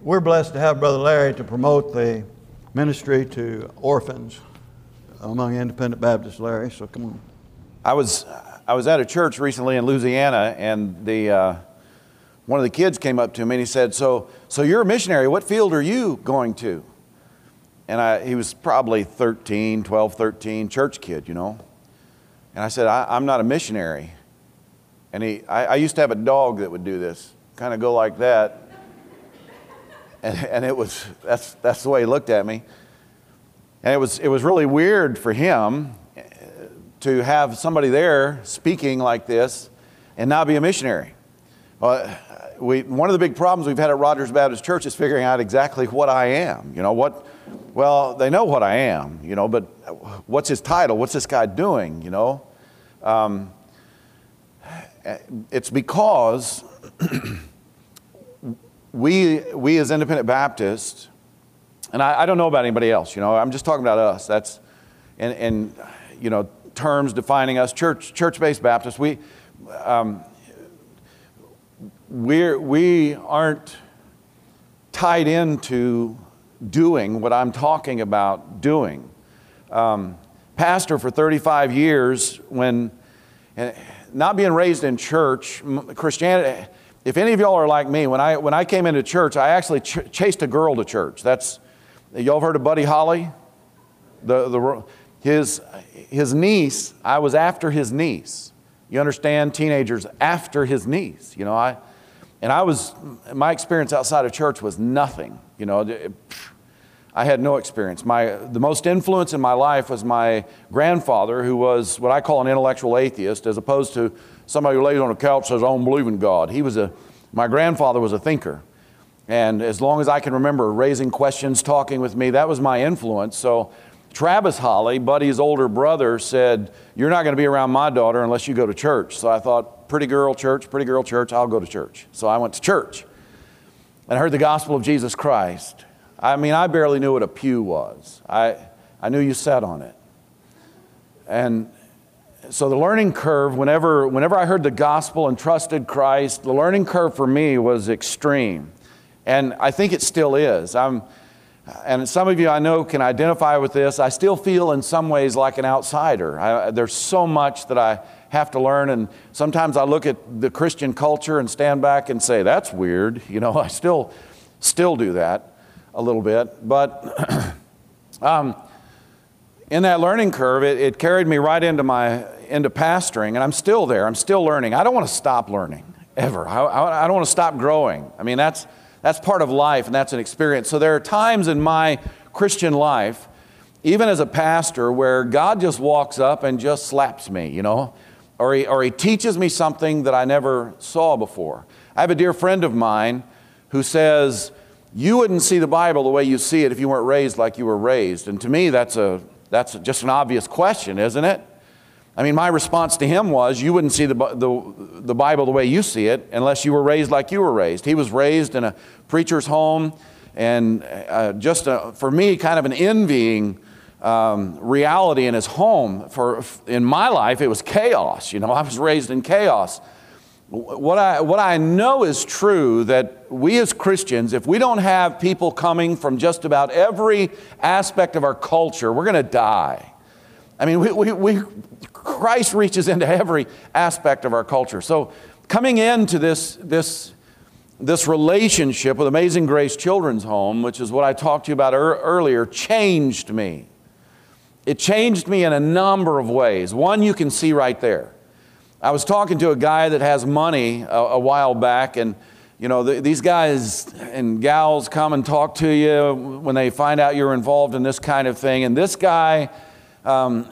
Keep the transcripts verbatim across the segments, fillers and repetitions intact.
We're blessed to have Brother Larry to promote the ministry to orphans among Independent Baptists. Larry, so come on. I was I was at a church recently in Louisiana, and the uh, one of the kids came up to me and he said, "So so you're a missionary? What field are you going to?" And I, he was probably thirteen, twelve, thirteen, church kid, you know. And I said, I, "I'm not a missionary." And he, I, I used to have a dog that would do this, kind of go like that. And, and it was, that's, that's the way he looked at me. And it was, it was really weird for him to have somebody there speaking like this and not be a missionary. Well, we, one of the big problems we've had at Rogers Baptist Church is figuring out exactly what I am. You know, what, well, they know what I am, you know, but what's his title? What's this guy doing, you know? Um, it's because we, we as Independent Baptists, and I, I don't know about anybody else, you know, I'm just talking about us. That's, and, and you know, terms defining us, church, church-based Baptists, we, um, we're, we aren't tied into doing what I'm talking about doing. Um, pastor for thirty-five years, when, and not being raised in church, Christianity, if any of y'all are like me, when I, when I came into church, I actually ch chased a girl to church. That's, y'all heard of Buddy Holly? The, the, his, his niece, I was after his niece. You understand? Teenagers after his niece, you know, I, and I was, my experience outside of church was nothing, you know. It, I had no experience. My, the most influence in my life was my grandfather, who was what I call an intellectual atheist, as opposed to somebody who lays on a couch and says, "I don't believe in God." He was a, my grandfather was a thinker. And as long as I can remember, raising questions, talking with me, that was my influence. So Travis Holly, Buddy's older brother, said, "You're not going to be around my daughter unless you go to church." So I thought, pretty girl church, pretty girl church, I'll go to church. So I went to church and I heard the gospel of Jesus Christ. I mean, I barely knew what a pew was. I, I knew you sat on it. And so the learning curve, whenever, whenever I heard the gospel and trusted Christ, the learning curve for me was extreme. And I think it still is. I'm, and some of you I know can identify with this. I still feel in some ways like an outsider. I, there's so much that I have to learn. And sometimes I look at the Christian culture and stand back and say, that's weird. You know, I still, still do that a little bit, but um, in that learning curve, it, it carried me right into my into pastoring, and I'm still there. I'm still learning. I don't want to stop learning ever. I, I, I don't want to stop growing. I mean, that's that's part of life, and that's an experience. So there are times in my Christian life, even as a pastor, where God just walks up and just slaps me, you know, or he or he teaches me something that I never saw before. I have a dear friend of mine who says, "You wouldn't see the Bible the way you see it if you weren't raised like you were raised." And to me, that's a that's just an obvious question, isn't it? I mean, my response to him was, you wouldn't see the, the, the Bible the way you see it unless you were raised like you were raised. He was raised in a preacher's home, and uh, just a, for me, kind of an envying um, reality in his home. For in my life, it was chaos. You know, I was raised in chaos. What I, what I know is true, that we as Christians, if we don't have people coming from just about every aspect of our culture, we're going to die. I mean, we, we, we, Christ reaches into every aspect of our culture. So coming into this, this, this relationship with Amazing Grace Children's Home, which is what I talked to you about er, earlier, changed me. It changed me in a number of ways. One you can see right there. I was talking to a guy that has money a, a while back, and you know, the, these guys and gals come and talk to you when they find out you're involved in this kind of thing. And this guy, um,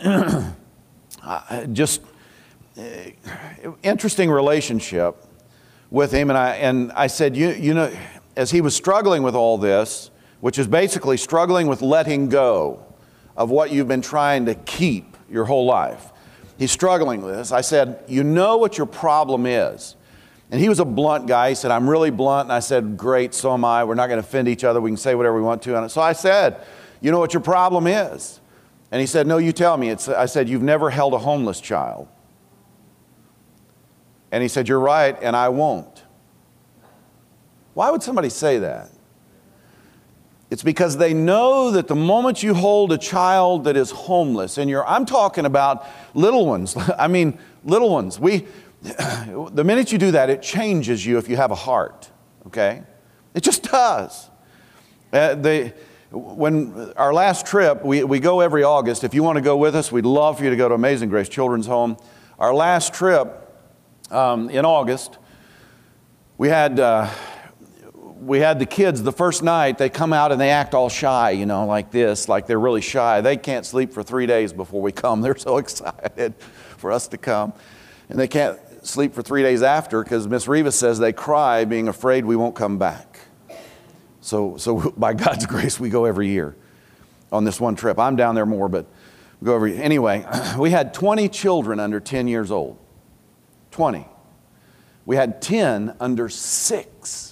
just uh, interesting relationship with him. And I and I said, you you know, as he was struggling with all this, which is basically struggling with letting go of what you've been trying to keep your whole life. He's struggling with this. I said, you know what your problem is? And he was a blunt guy. He said, I'm really blunt. And I said, great, so am I. We're not going to offend each other. We can say whatever we want to. And so I said, you know what your problem is? And he said, no, you tell me. It's, I said, you've never held a homeless child. And he said, you're right, and I won't. Why would somebody say that? It's because they know that the moment you hold a child that is homeless, and you're, I'm talking about little ones. I mean, little ones. We, the minute you do that, it changes you if you have a heart, okay? It just does. Uh, they, when our last trip, we, we go every August. If you want to go with us, we'd love for you to go to Amazing Grace Children's Home. Our last trip um, in August, we had... Uh, We had the kids the first night, they come out and they act all shy, you know, like this, like they're really shy. They can't sleep for three days before we come. They're so excited for us to come. And they can't sleep for three days after because Miss Rivas says they cry being afraid we won't come back. So, so by God's grace, we go every year on this one trip. I'm down there more, but we go every, anyway, we had twenty children under ten years old. twenty. We had ten under six.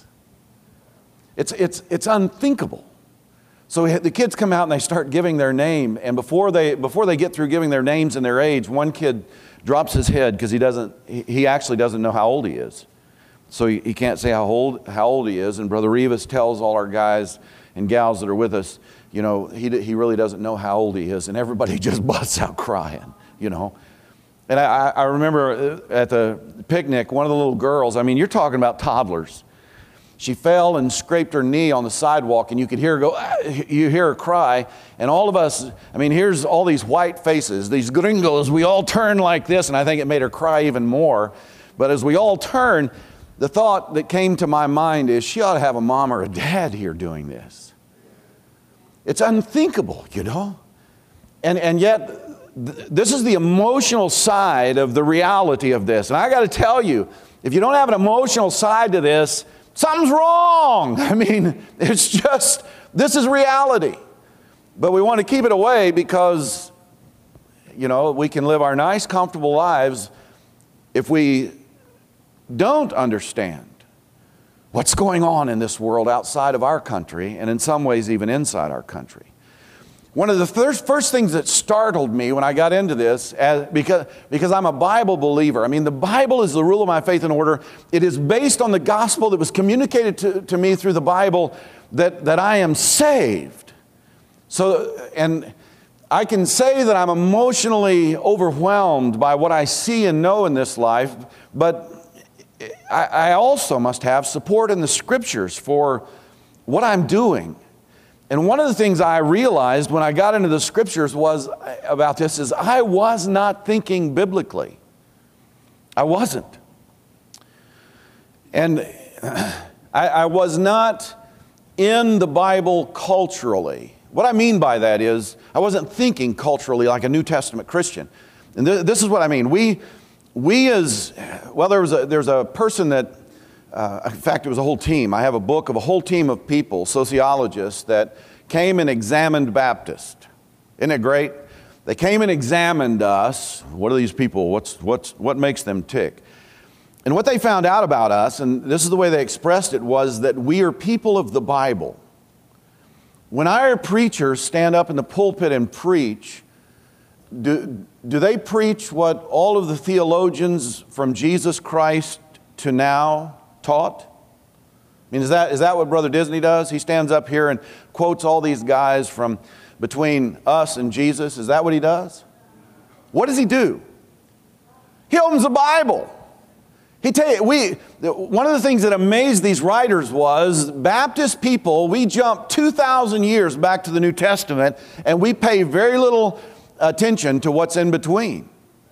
It's, it's, it's unthinkable. So we had, the kids come out and they start giving their name, and before they, before they get through giving their names and their age, one kid drops his head because he doesn't, he, he actually doesn't know how old he is. So he, he can't say how old, how old he is, and Brother Rivas tells all our guys and gals that are with us, you know, he, he really doesn't know how old he is, and everybody just busts out crying, you know. And I, I remember at the picnic, one of the little girls, I mean, you're talking about toddlers. She fell and scraped her knee on the sidewalk, and you could hear her go, ah, you hear her cry, and all of us, I mean, here's all these white faces, these gringos, we all turn like this, and I think it made her cry even more. But as we all turn, the thought that came to my mind is she ought to have a mom or a dad here doing this. It's unthinkable, you know? And, and yet, th- this is the emotional side of the reality of this. And I got to tell you, if you don't have an emotional side to this, something's wrong. I mean, it's just, this is reality. But we want to keep it away because, you know, we can live our nice, comfortable lives if we don't understand what's going on in this world outside of our country, and in some ways even inside our country. One of the first, first things that startled me when I got into this, as, because, because I'm a Bible believer. I mean, the Bible is the rule of my faith and order. It is based on the gospel that was communicated to, to me through the Bible that, that I am saved. So, and I can say that I'm emotionally overwhelmed by what I see and know in this life, but I, I also must have support in the Scriptures for what I'm doing. And one of the things I realized when I got into the Scriptures was about this is I was not thinking biblically. I wasn't. And I, I was not in the Bible culturally. What I mean by that is I wasn't thinking culturally like a New Testament Christian. And th- this is what I mean. We, we as, well, there was a, there's a person that, Uh, in fact, it was a whole team. I have a book of a whole team of people, sociologists, that came and examined Baptists. Isn't it great? They came and examined us. What are these people? What's, what's, what makes them tick? And what they found out about us, and this is the way they expressed it, was that we are people of the Bible. When our preachers stand up in the pulpit and preach, do, do they preach what all of the theologians from Jesus Christ to now taught? I mean, is that, is that what Brother Disney does? He stands up here and quotes all these guys from between us and Jesus. Is that what he does? What does he do? He opens the Bible. He tell you, we, one of the things that amazed these writers was Baptist people, we jump two thousand years back to the New Testament, and we pay very little attention to what's in between.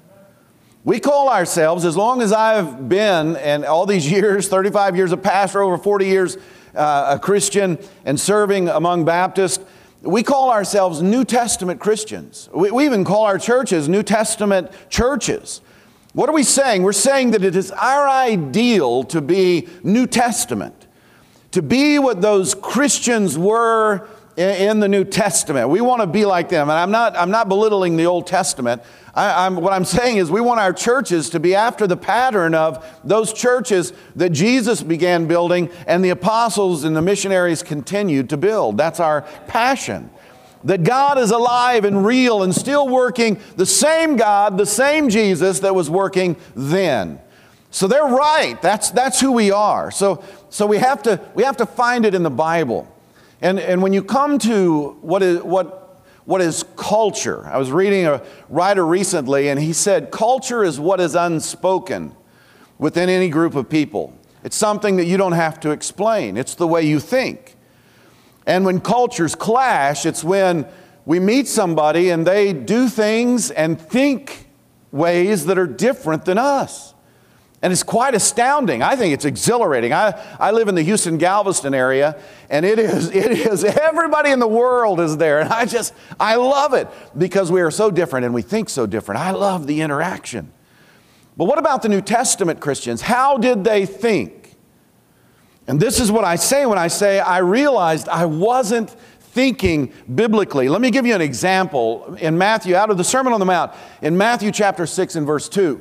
We call ourselves, as long as I've been, and all these years, thirty-five years a pastor, over forty years uh, a Christian, and serving among Baptists, we call ourselves New Testament Christians. We, we even call our churches New Testament churches. What are we saying? We're saying that it is our ideal to be New Testament, to be what those Christians were in, in the New Testament. We want to be like them. And I'm not, I'm not belittling the Old Testament. I, I'm, what I'm saying is we want our churches to be after the pattern of those churches that Jesus began building and the apostles and the missionaries continued to build. That's our passion. That God is alive and real and still working, the same God, the same Jesus that was working then. So they're right. That's, that's who we are. So, so we have to, we have to find it in the Bible. And, and when you come to what is, what, what is culture, I was reading a writer recently, and he said, culture is what is unspoken within any group of people. It's something that you don't have to explain. It's the way you think. And when cultures clash, it's when we meet somebody and they do things and think ways that are different than us. And it's quite astounding. I think it's exhilarating. I, I live in the Houston, Galveston area, and it is, it is, everybody in the world is there. And I just, I love it because we are so different and we think so different. I love the interaction. But what about the New Testament Christians? How did they think? And this is what I say when I say I realized I wasn't thinking biblically. Let me give you an example in Matthew, out of the Sermon on the Mount, in Matthew chapter six and verse two.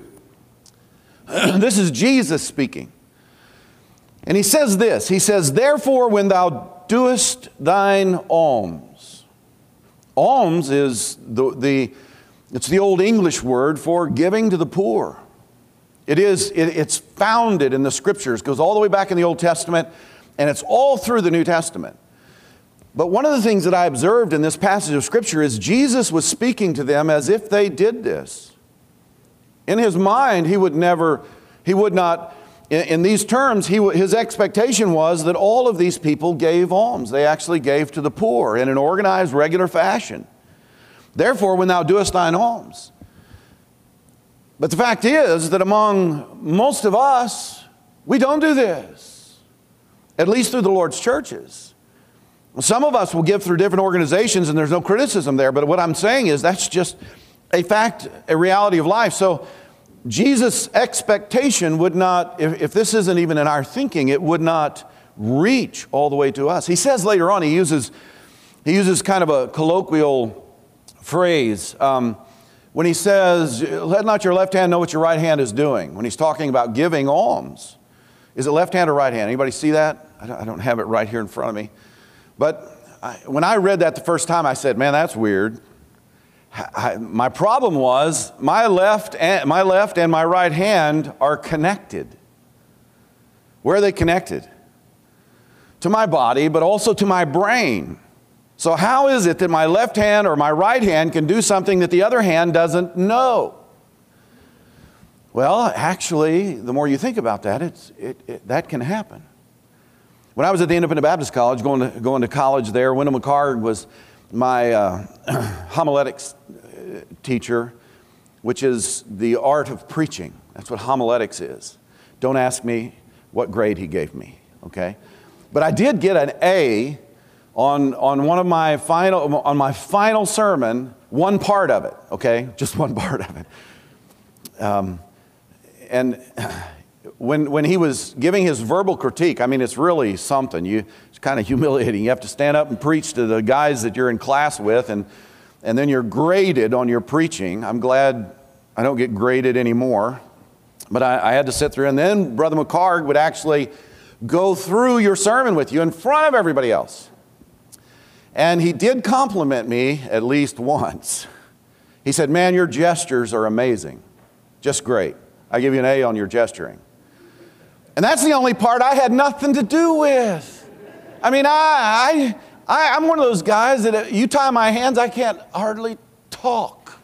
This is Jesus speaking. And he says this, he says, therefore when thou doest thine alms. Alms is the, the it's the old English word for giving to the poor. It is, it, it's founded in the Scriptures, goes all the way back in the Old Testament, and it's all through the New Testament. But one of the things that I observed in this passage of Scripture is Jesus was speaking to them as if they did this. In his mind, he would never, he would not, in, in these terms, he, his expectation was that all of these people gave alms. They actually gave to the poor in an organized, regular fashion. Therefore, when thou doest thine alms. But the fact is that among most of us, we don't do this, at least through the Lord's churches. Some of us will give through different organizations, and there's no criticism there, but what I'm saying is that's just a fact, a reality of life. So Jesus' expectation would not, if, if this isn't even in our thinking, it would not reach all the way to us. He says later on, he uses, he uses kind of a colloquial phrase, um, when he says, let not your left hand know what your right hand is doing, when he's talking about giving alms. Is it left hand or right hand? Anybody see that? I don't, I don't have it right here in front of me. But I, when I read that the first time, I said, man, that's weird. I, my problem was my left, and, my left and my right hand are connected. Where are they connected? To my body, but also to my brain. So how is it that my left hand or my right hand can do something that the other hand doesn't know? Well, actually, the more you think about that, it's, it, it, that can happen. When I was at the Independent Baptist College, going to, going to college there, Wendell McCard was my uh, homiletics teacher, which is the art of preaching. That's what homiletics is. Don't ask me what grade he gave me, okay? But I did get an A on, on one of my final, on my final sermon, one part of it, okay? Just one part of it. Um, and when, when he was giving his verbal critique, I mean, it's really something. You, it's kind of humiliating. You have to stand up and preach to the guys that you're in class with, and, and then you're graded on your preaching. I'm glad I don't get graded anymore. But I, I had to sit through, and then Brother McCard would actually go through your sermon with you in front of everybody else. And he did compliment me at least once. He said, man, your gestures are amazing. Just great. I give you an A on your gesturing. And that's the only part I had nothing to do with. I mean, I, I, I, I'm one of those guys that you tie my hands, I can't hardly talk.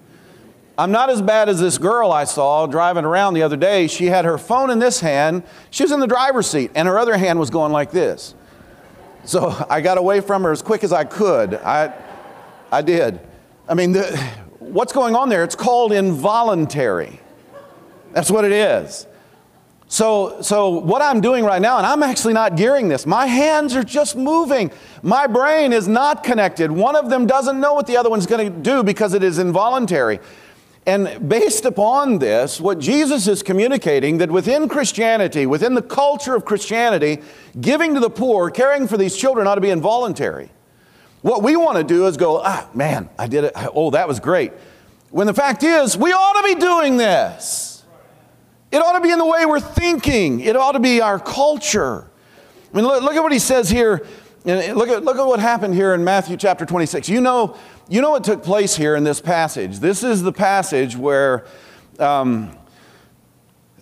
I'm not as bad as this girl I saw driving around the other day. She had her phone in this hand. She was in the driver's seat, and her other hand was going like this. So I got away from her as quick as I could. I, I did. I mean, the, what's going on there? It's called involuntary. That's what it is. So, so what I'm doing right now, and I'm actually not gearing this. My hands are just moving. My brain is not connected. One of them doesn't know what the other one's going to do because it is involuntary. And based upon this, what Jesus is communicating, that within Christianity, within the culture of Christianity, giving to the poor, caring for these children ought to be involuntary. What we want to do is go, ah, man, I did it. Oh, that was great. When the fact is, we ought to be doing this. It ought to be in the way we're thinking. It ought to be our culture. I mean, look, look at what he says here. Look at, look at what happened here in Matthew chapter twenty-six. You know, you know what took place here in this passage. This is the passage where um,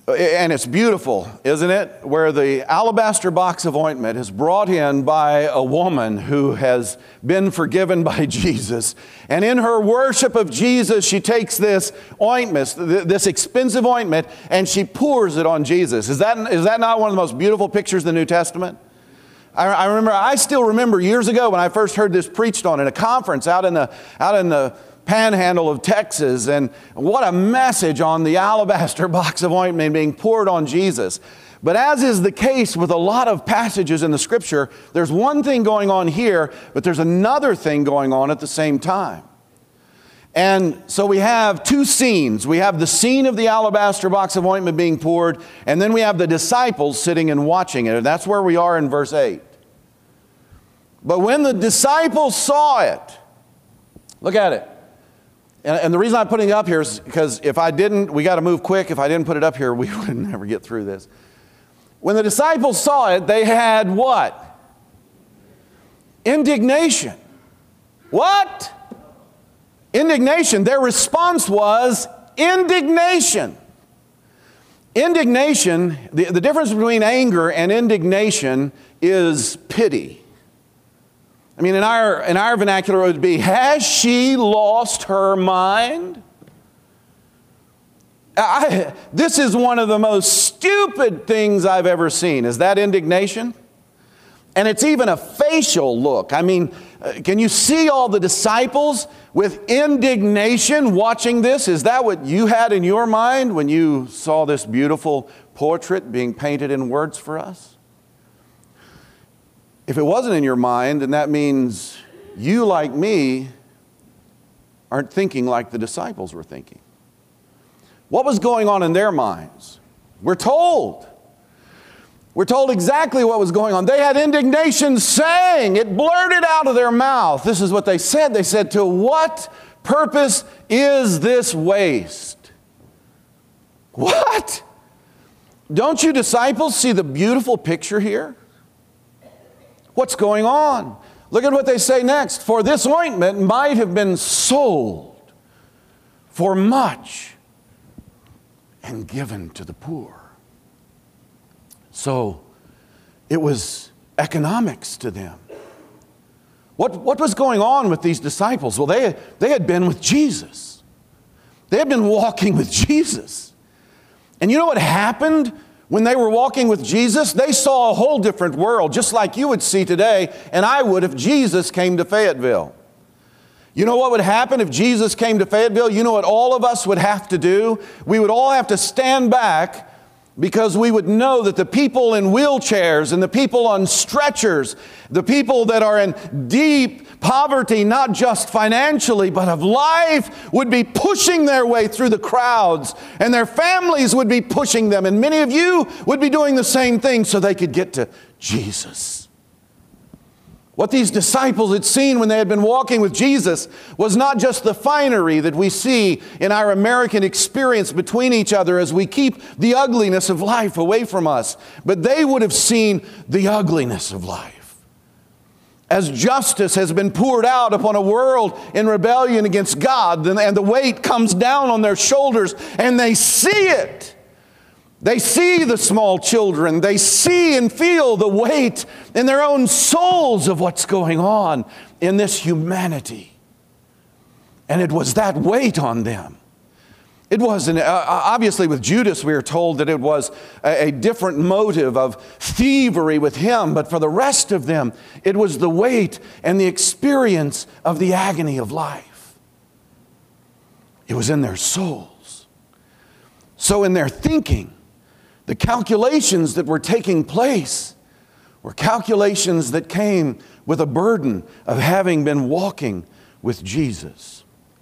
And it's beautiful, isn't it? Where the alabaster box of ointment is brought in by a woman who has been forgiven by Jesus. And in her worship of Jesus, she takes this ointment, this expensive ointment, and she pours it on Jesus. Is that, is that not one of the most beautiful pictures of the New Testament? I, I remember, I still remember years ago when I first heard this preached on in a conference out in the, out in the panhandle of Texas, and what a message on the alabaster box of ointment being poured on Jesus. But as is the case with a lot of passages in the Scripture, there's one thing going on here, but there's another thing going on at the same time. And so we have two scenes. We have the scene of the alabaster box of ointment being poured, and then we have the disciples sitting and watching it. And that's where we are in verse eight. But when the disciples saw it, look at it. And the reason I'm putting it up here is because if I didn't, we got to move quick. If I didn't put it up here, we would never get through this. When the disciples saw it, they had what? Indignation. What? Indignation. Their response was indignation. Indignation, the, the difference between anger and indignation is pity. I mean, in our, in our vernacular, it would be, has she lost her mind? I, this is one of the most stupid things I've ever seen. Is that indignation? And it's even a facial look. I mean, can you see all the disciples with indignation watching this? Is that what you had in your mind when you saw this beautiful portrait being painted in words for us? If it wasn't in your mind, then that means you, like me, aren't thinking like the disciples were thinking. What was going on in their minds? We're told. We're told exactly what was going on. They had indignation saying, it blurted out of their mouth. This is what they said. They said, to what purpose is this waste? What? Don't you disciples see the beautiful picture here? What's going on? Look at what they say next. For this ointment might have been sold for much and given to the poor. So it was economics to them. What, what was going on with these disciples? Well, they, they had been with Jesus. They had been walking with Jesus. And you know what happened? When they were walking with Jesus, they saw a whole different world, just like you would see today, and I would if Jesus came to Fayetteville. You know what would happen if Jesus came to Fayetteville? You know what all of us would have to do? We would all have to stand back because we would know that the people in wheelchairs and the people on stretchers, the people that are in deep poverty, not just financially, but of life, would be pushing their way through the crowds, and their families would be pushing them, and many of you would be doing the same thing so they could get to Jesus. What these disciples had seen when they had been walking with Jesus was not just the finery that we see in our American experience between each other as we keep the ugliness of life away from us, but they would have seen the ugliness of life. As justice has been poured out upon a world in rebellion against God, and the weight comes down on their shoulders, and they see it. They see the small children. They see and feel the weight in their own souls of what's going on in this humanity. And it was that weight on them. It wasn't, uh, obviously with Judas we are told that it was a, a different motive of thievery with him, but for the rest of them it was the weight and the experience of the agony of life. It was in their souls. So in their thinking, the calculations that were taking place were calculations that came with a burden of having been walking with Jesus.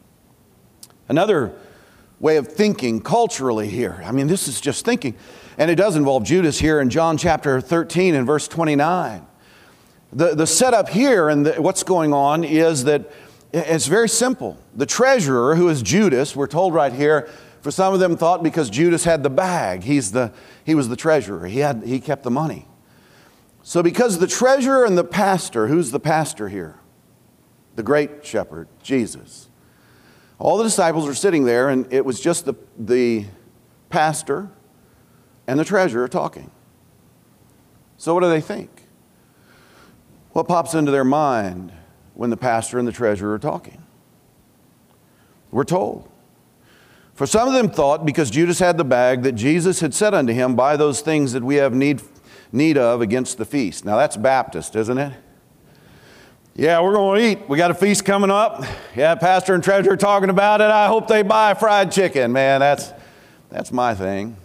Another way of thinking culturally here, I mean, this is just thinking, and it does involve Judas here in John chapter thirteen and verse twenty-nine. The, the setup here and the, what's going on is that it's very simple. The treasurer, who is Judas, we're told right here, for some of them thought because Judas had the bag, he's the, he was the treasurer. He, had, he kept the money. So because the treasurer and the pastor, who's the pastor here? The great shepherd, Jesus. All the disciples are sitting there, and it was just the, the pastor, and the treasurer are talking. So what do they think? What pops into their mind when the pastor and the treasurer are talking? We're told. For some of them thought, because Judas had the bag, that Jesus had said unto him, buy those things that we have need, need of against the feast. Now that's Baptist, isn't it? Yeah, we're going to eat. We got a feast coming up. Yeah, pastor and treasurer are talking about it. I hope they buy fried chicken. Man, that's, that's my thing.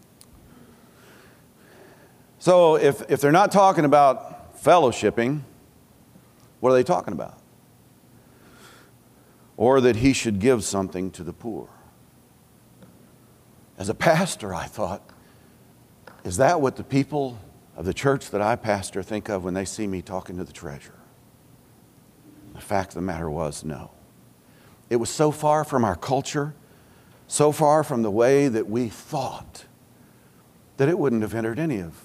So if, if they're not talking about fellowshipping, what are they talking about? Or that he should give something to the poor. As a pastor, I thought, is that what the people of the church that I pastor think of when they see me talking to the treasurer? The fact of the matter was, no. It was so far from our culture, so far from the way that we thought, that it wouldn't have entered any of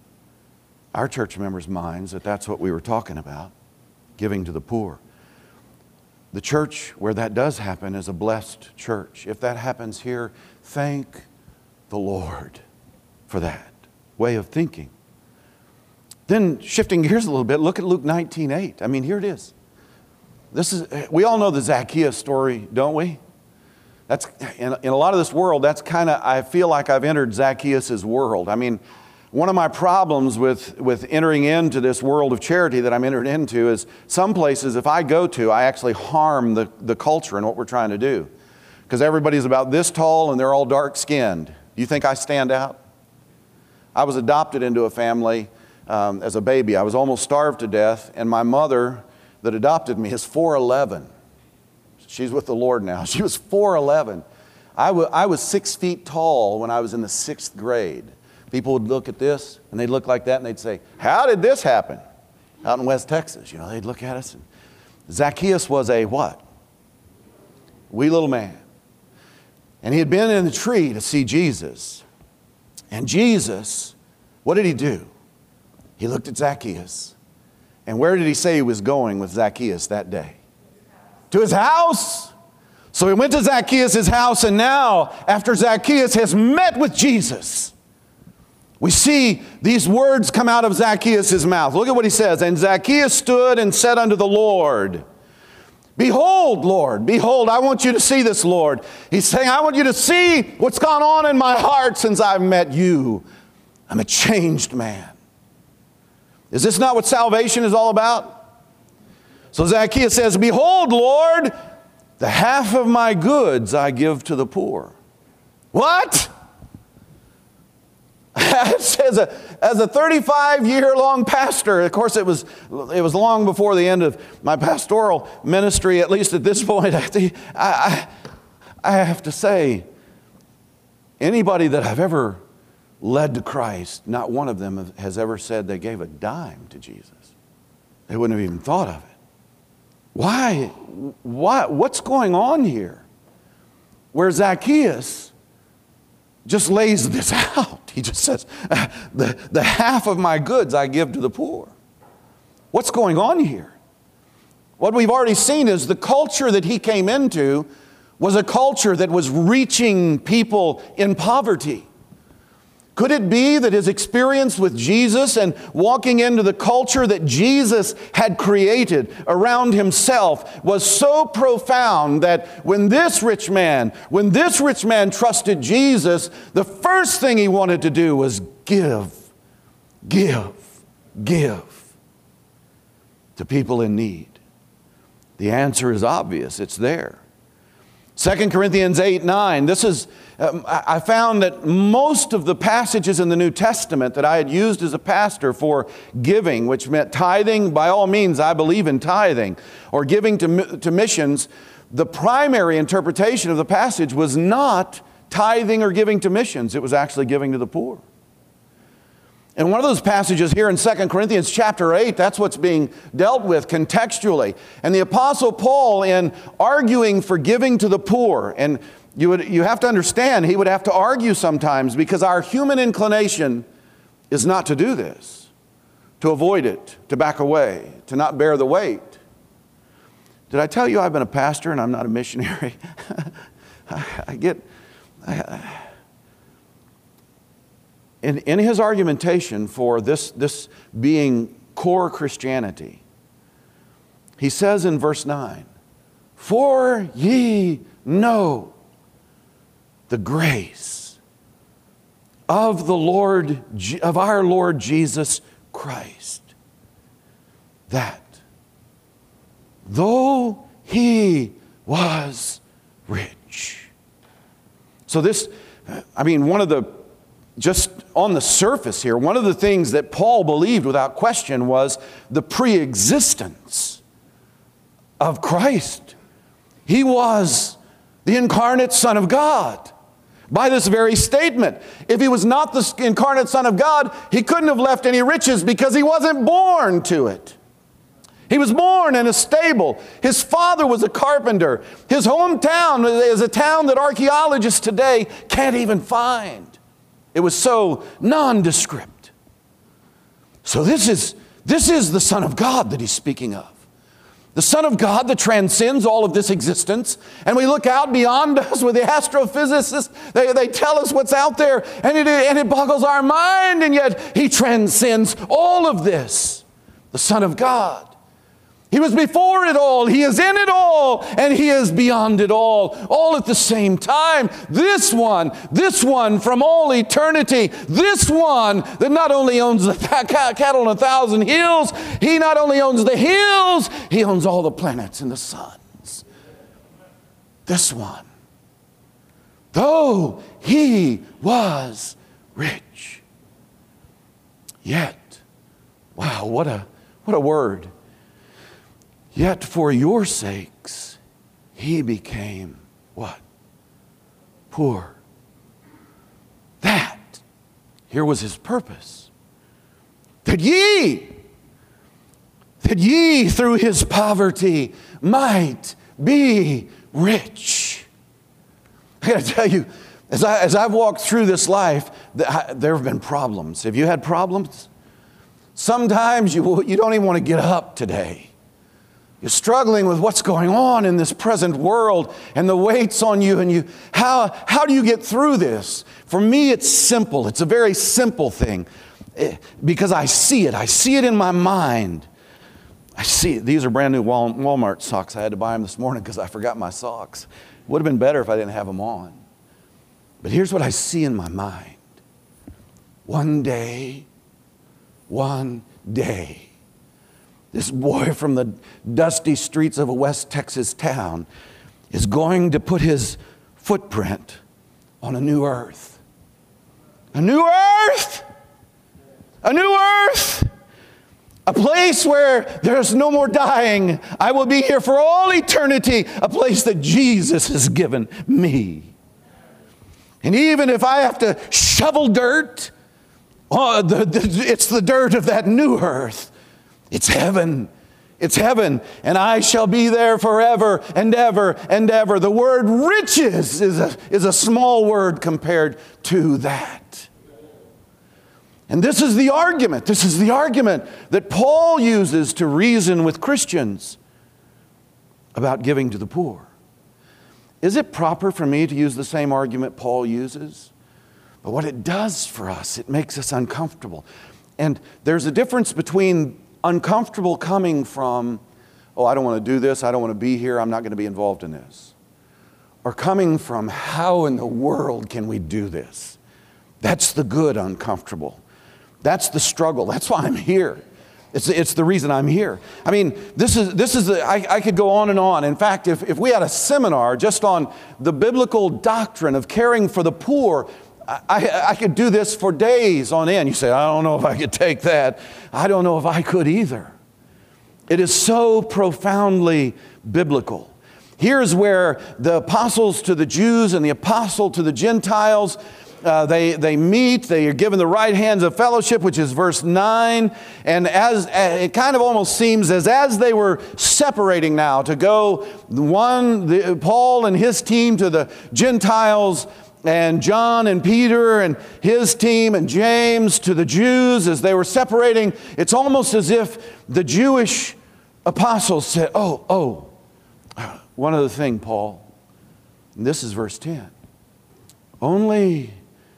our church members' minds that that's what we were talking about, giving to the poor. The church where that does happen is a blessed church. If that happens here, thank the Lord for that way of thinking. Then shifting gears a little bit, look at Luke nineteen eight. I mean, here it is. This is, we all know the Zacchaeus story, don't we? That's, in, in a lot of this world, that's kind of, I feel like I've entered Zacchaeus' world. I mean, one of my problems with, with entering into this world of charity that I'm entered into is some places, if I go to, I actually harm the, the culture and what we're trying to do. Because everybody's about this tall and they're all dark-skinned. Do you think I stand out? I was adopted into a family um, as a baby. I was almost starved to death, and my mother that adopted me is four eleven. She's with the Lord now. She was four eleven. I, w- I was six feet tall when I was in the sixth grade. People would look at this, and they'd look like that, and they'd say, how did this happen? Out in West Texas, you know, they'd look at us. And Zacchaeus was a what? Wee little man. And he had been in the tree to see Jesus. And Jesus, what did he do? He looked at Zacchaeus. And where did he say he was going with Zacchaeus that day? To his house. So he went to Zacchaeus' house, and now, after Zacchaeus has met with Jesus, we see these words come out of Zacchaeus' mouth. Look at what he says. And Zacchaeus stood and said unto the Lord, behold, Lord, behold, I want you to see this, Lord. He's saying, I want you to see what's gone on in my heart since I've met you. I'm a changed man. Is this not what salvation is all about? So Zacchaeus says, behold, Lord, the half of my goods I give to the poor. What? As a, as a thirty-five-year-long pastor, of course it was, it was long before the end of my pastoral ministry, at least at this point, I, I, I have to say, anybody that I've ever led to Christ, not one of them has ever said they gave a dime to Jesus. They wouldn't have even thought of it. Why? Why? What's going on here? Where Zacchaeus just lays this out. He just says, the, the half of my goods I give to the poor. What's going on here? What we've already seen is the culture that he came into was a culture that was reaching people in poverty. Could it be that his experience with Jesus and walking into the culture that Jesus had created around himself was so profound that when this rich man, when this rich man trusted Jesus, the first thing he wanted to do was give, give, give to people in need? The answer is obvious. It's there. Second Corinthians eight nine, this is, um, I found that most of the passages in the New Testament that I had used as a pastor for giving, which meant tithing, by all means I believe in tithing, or giving to, to missions, the primary interpretation of the passage was not tithing or giving to missions, it was actually giving to the poor. And one of those passages here in Second Corinthians chapter eight, that's what's being dealt with contextually. And the Apostle Paul, in arguing for giving to the poor, and you would, you have to understand, he would have to argue sometimes because our human inclination is not to do this, to avoid it, to back away, to not bear the weight. Did I tell you I've been a pastor and I'm not a missionary? I, I get... I, in, in his argumentation for this, this being core Christianity, he says in verse nine, "For ye know the grace of the Lord, of our Lord Jesus Christ, that though he was rich." So this, I mean, one of the, just on the surface here, one of the things that Paul believed without question was the pre-existence of Christ. He was the incarnate Son of God. By this very statement, if he was not the incarnate Son of God, he couldn't have left any riches because he wasn't born to it. He was born in a stable. His father was a carpenter. His hometown is a town that archaeologists today can't even find. It was so nondescript. So this is, this is the Son of God that he's speaking of. The Son of God that transcends all of this existence. And we look out beyond us with the astrophysicists. They, they tell us what's out there, and it, and it boggles our mind, and yet he transcends all of this. The Son of God. He was before it all, he is in it all, and he is beyond it all, all at the same time. This one, this one from all eternity, this one that not only owns the th- cattle on a thousand hills, he not only owns the hills, he owns all the planets and the suns. This one, though he was rich, yet, wow, what a, what a word. Yet for your sakes, he became what? Poor. That, here was his purpose. That ye, that ye through his poverty might be rich. I got to tell you, as, I, as I've walked through this life, there have been problems. Have you had problems? Sometimes you, you don't even want to get up today. You're struggling with what's going on in this present world and the weight's on you, and you, how, how do you get through this? For me, it's simple. It's a very simple thing because I see it. I see it in my mind. I see it. These are brand new Walmart socks. I had to buy them this morning because I forgot my socks. It would have been better if I didn't have them on. But here's what I see in my mind. One day, one day, this boy from the dusty streets of a West Texas town is going to put his footprint on a new earth. A new earth! A new earth! A place where there's no more dying. I will be here for all eternity. A place that Jesus has given me. And even if I have to shovel dirt, oh, the, the, it's the dirt of that new earth. It's heaven. It's heaven. And I shall be there forever and ever and ever. The word riches is a, is a small word compared to that. And this is the argument. This is the argument that Paul uses to reason with Christians about giving to the poor. Is it proper for me to use the same argument Paul uses? But what it does for us, it makes us uncomfortable. And there's a difference between uncomfortable coming from, oh, I don't want to do this, I don't want to be here, I'm not going to be involved in this. Or coming from, how in the world can we do this? That's the good uncomfortable. That's the struggle. That's why I'm here. It's, it's the reason I'm here. I mean, this is, this is the, I, I could go on and on. In fact, if, if we had a seminar just on the biblical doctrine of caring for the poor, I, I could do this for days on end. You say, I don't know if I could take that. I don't know if I could either. It is so profoundly biblical. Here's where the apostles to the Jews and the apostle to the Gentiles, uh, they, they meet. They are given the right hands of fellowship, which is verse nine. And as it kind of almost seems as as they were separating now to go, one, the, Paul and his team to the Gentiles, and John and Peter and his team and James to the Jews as they were separating, it's almost as if the Jewish apostles said, oh, oh, one other thing, Paul. And this is verse ten. Only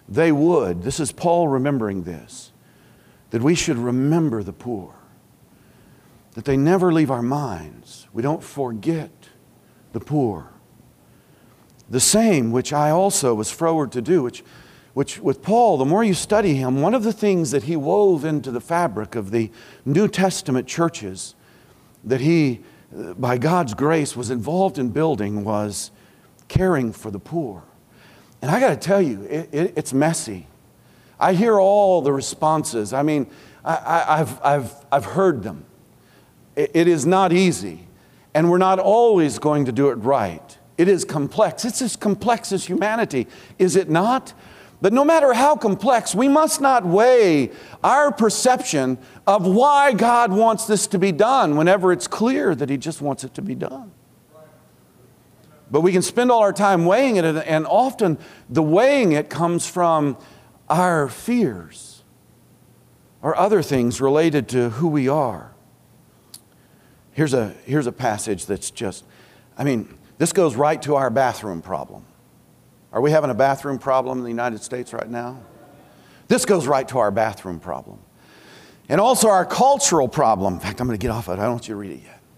they would, this is Paul remembering this, that we should remember the poor, that they never leave our minds. We don't forget the poor. The same which I also was froward to do, which, which with Paul, the more you study him, one of the things that he wove into the fabric of the New Testament churches that he, by God's grace, was involved in building was caring for the poor. And I got to tell you, it, it, it's messy. I hear all the responses. I mean, I, I, I've, I've, I've heard them. It, it is not easy. And we're not always going to do it right. It is complex. It's as complex as humanity, is it not? But no matter how complex, we must not weigh our perception of why God wants this to be done whenever it's clear that He just wants it to be done. But we can spend all our time weighing it, and often the weighing it comes from our fears or other things related to who we are. Here's a, here's a passage that's just, I mean, this goes right to our bathroom problem. Are we having a bathroom problem in the United States right now? This goes right to our bathroom problem. And also our cultural problem. In fact, I'm going to get off of it. I don't want you to read it yet.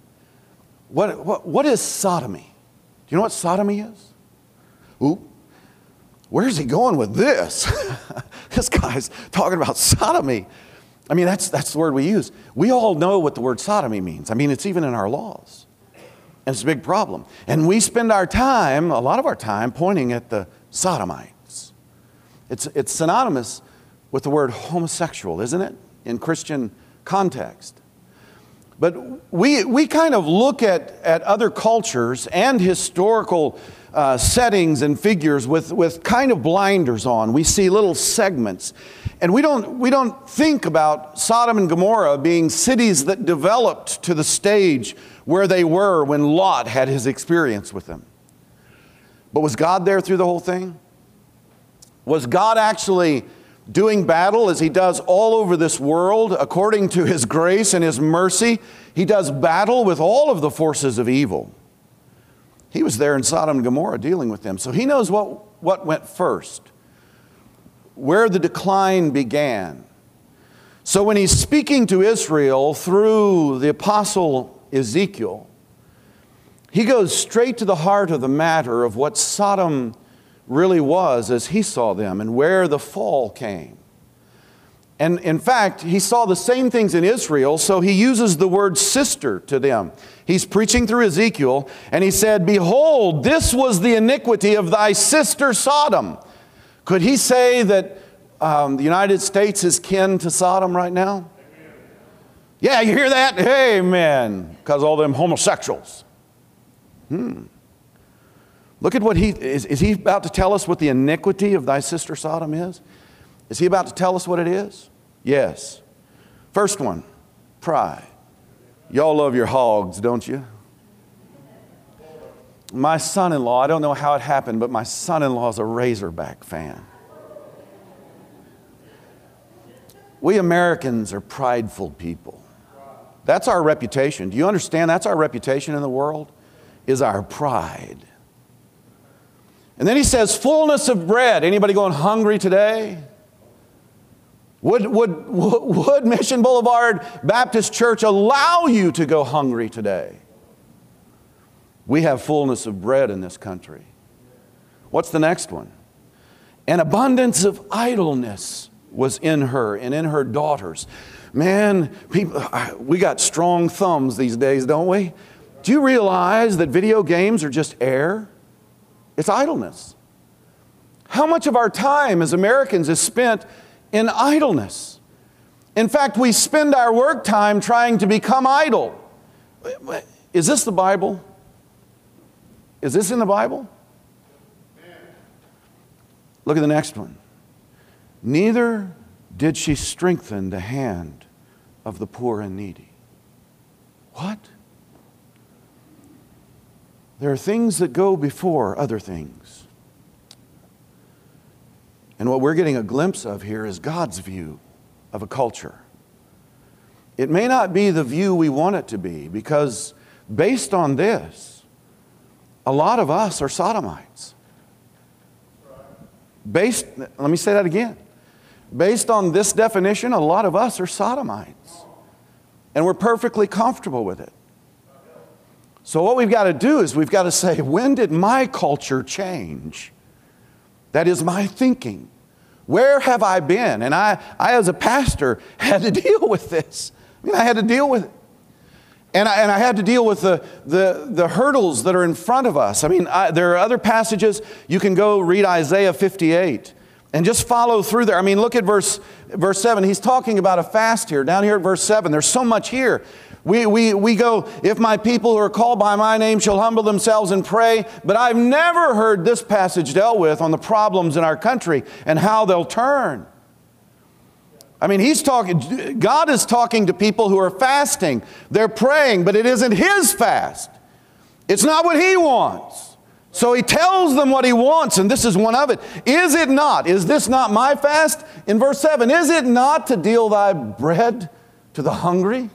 What, what, what is sodomy? Do you know what sodomy is? Ooh, where's he going with this? This guy's talking about sodomy. I mean, that's, that's the word we use. We all know what the word sodomy means. I mean, it's even in our laws. And it's a big problem. And we spend our time, a lot of our time, pointing at the sodomites. It's, it's synonymous with the word homosexual, isn't it? In Christian context. But we, we kind of look at, at other cultures and historical uh, settings and figures with, with kind of blinders on. We see little segments. And we don't, we don't think about Sodom and Gomorrah being cities that developed to the stage where they were when Lot had his experience with them. But was God there through the whole thing? Was God actually doing battle as He does all over this world according to His grace and His mercy? He does battle with all of the forces of evil. He was there in Sodom and Gomorrah dealing with them. So He knows what, what went first, where the decline began. So when He's speaking to Israel through the apostle Ezekiel, He goes straight to the heart of the matter of what Sodom really was as he saw them and where the fall came. And in fact, he saw the same things in Israel, so he uses the word sister to them. He's preaching through Ezekiel, and he said, "Behold, this was the iniquity of thy sister Sodom." Could he say that um, the United States is kin to Sodom right now? Amen. Yeah, you hear that? Amen. Because all them homosexuals. Hmm. Look at what he, is, is he about to tell us what the iniquity of thy sister Sodom is? Is he about to tell us what it is? Yes. First one, pride. Y'all love your hogs, don't you? My son-in-law, I don't know how it happened, but my son-in-law is a Razorback fan. We Americans are prideful people. That's our reputation. Do you understand? That's our reputation in the world, is our pride. And then he says, fullness of bread. Anybody going hungry today? Would, would, would Mission Boulevard Baptist Church allow you to go hungry today? We have fullness of bread in this country. What's the next one? An abundance of idleness was in her and in her daughters. Man, people, we got strong thumbs these days, don't we? Do you realize that video games are just air? It's idleness. How much of our time as Americans is spent in idleness? In fact, we spend our work time trying to become idle. Is this the Bible? Is this in the Bible? Look at the next one. Neither did she strengthen the hand of the poor and needy. What? There are things that go before other things. And what we're getting a glimpse of here is God's view of a culture. It may not be the view we want it to be, because based on this, a lot of us are sodomites. Based, let me say that again. Based on this definition, a lot of us are sodomites. And we're perfectly comfortable with it. So what we've got to do is we've got to say, when did my culture change? That is my thinking. Where have I been? And I, I as a pastor, had to deal with this. I mean, I had to deal with it. And I, and I had to deal with the, the, the hurdles that are in front of us. I mean, I, there are other passages. You can go read Isaiah fifty-eight and just follow through there. I mean, look at verse, verse seven. He's talking about a fast here. Down here at verse seven, there's so much here. We, we, we go, if my people who are called by my name shall humble themselves and pray. But I've never heard this passage dealt with on the problems in our country and how they'll turn. I mean, he's talking, God is talking to people who are fasting. They're praying, but it isn't his fast. It's not what he wants. So he tells them what he wants, and this is one of it. Is it not? Is this not my fast? In verse seven, is it not to deal thy bread to the hungry?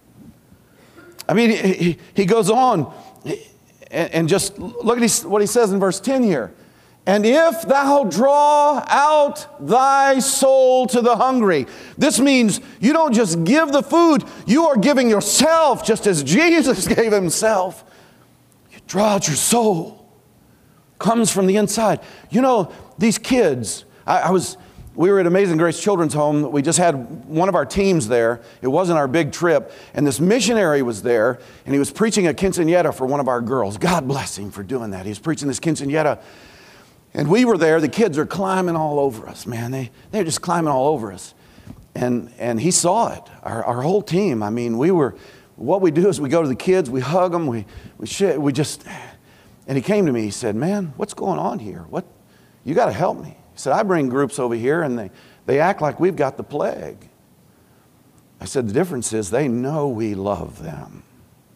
I mean, he, he goes on and, and just look at what he says in verse ten here. And if thou draw out thy soul to the hungry. This means you don't just give the food, you are giving yourself just as Jesus gave himself. You draw out your soul. Comes from the inside. You know, these kids, I, I was, we were at Amazing Grace Children's Home. We just had one of our teams there. It wasn't our big trip. And this missionary was there, and he was preaching a quinceañera for one of our girls. God bless him for doing that. He was preaching this quinceañera. And we were there. The kids are climbing all over us, man. They, they're just climbing all over us. And, and he saw it, our, our whole team. I mean, we were, what we do is we go to the kids, we hug them, we, we, shit, we just, and he came to me, he said, man, what's going on here? What, you got to help me. He said, I bring groups over here and they, they act like we've got the plague. I said, the difference is they know we love them.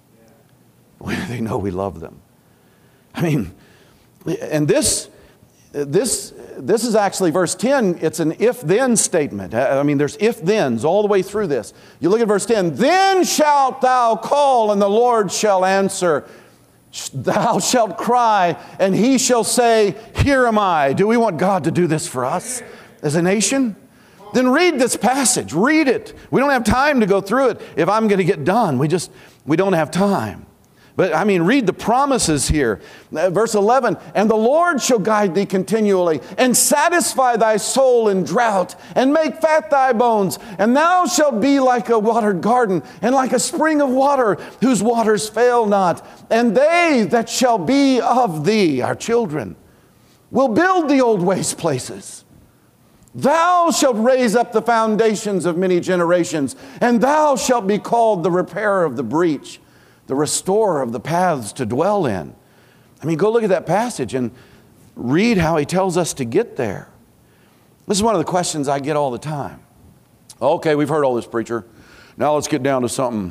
They know we love them. I mean, and this, This, this is actually verse ten. It's an if-then statement. I mean, there's if-thens all the way through this. You look at verse ten. Then shalt thou call, and the Lord shall answer. Thou shalt cry, and he shall say, here am I. Do we want God to do this for us as a nation? Then read this passage. Read it. We don't have time to go through it if I'm going to get done. We just, we don't have time. But I mean, read the promises here. Verse eleven, and the Lord shall guide thee continually, and satisfy thy soul in drought, and make fat thy bones. And thou shalt be like a watered garden, and like a spring of water, whose waters fail not. And they that shall be of thee, our children, will build the old waste places. Thou shalt raise up the foundations of many generations, and thou shalt be called the repairer of the breach, the restorer of the paths to dwell in. I mean, go look at that passage and read how he tells us to get there. This is one of the questions I get all the time. Okay, we've heard all this, preacher. Now let's get down to something.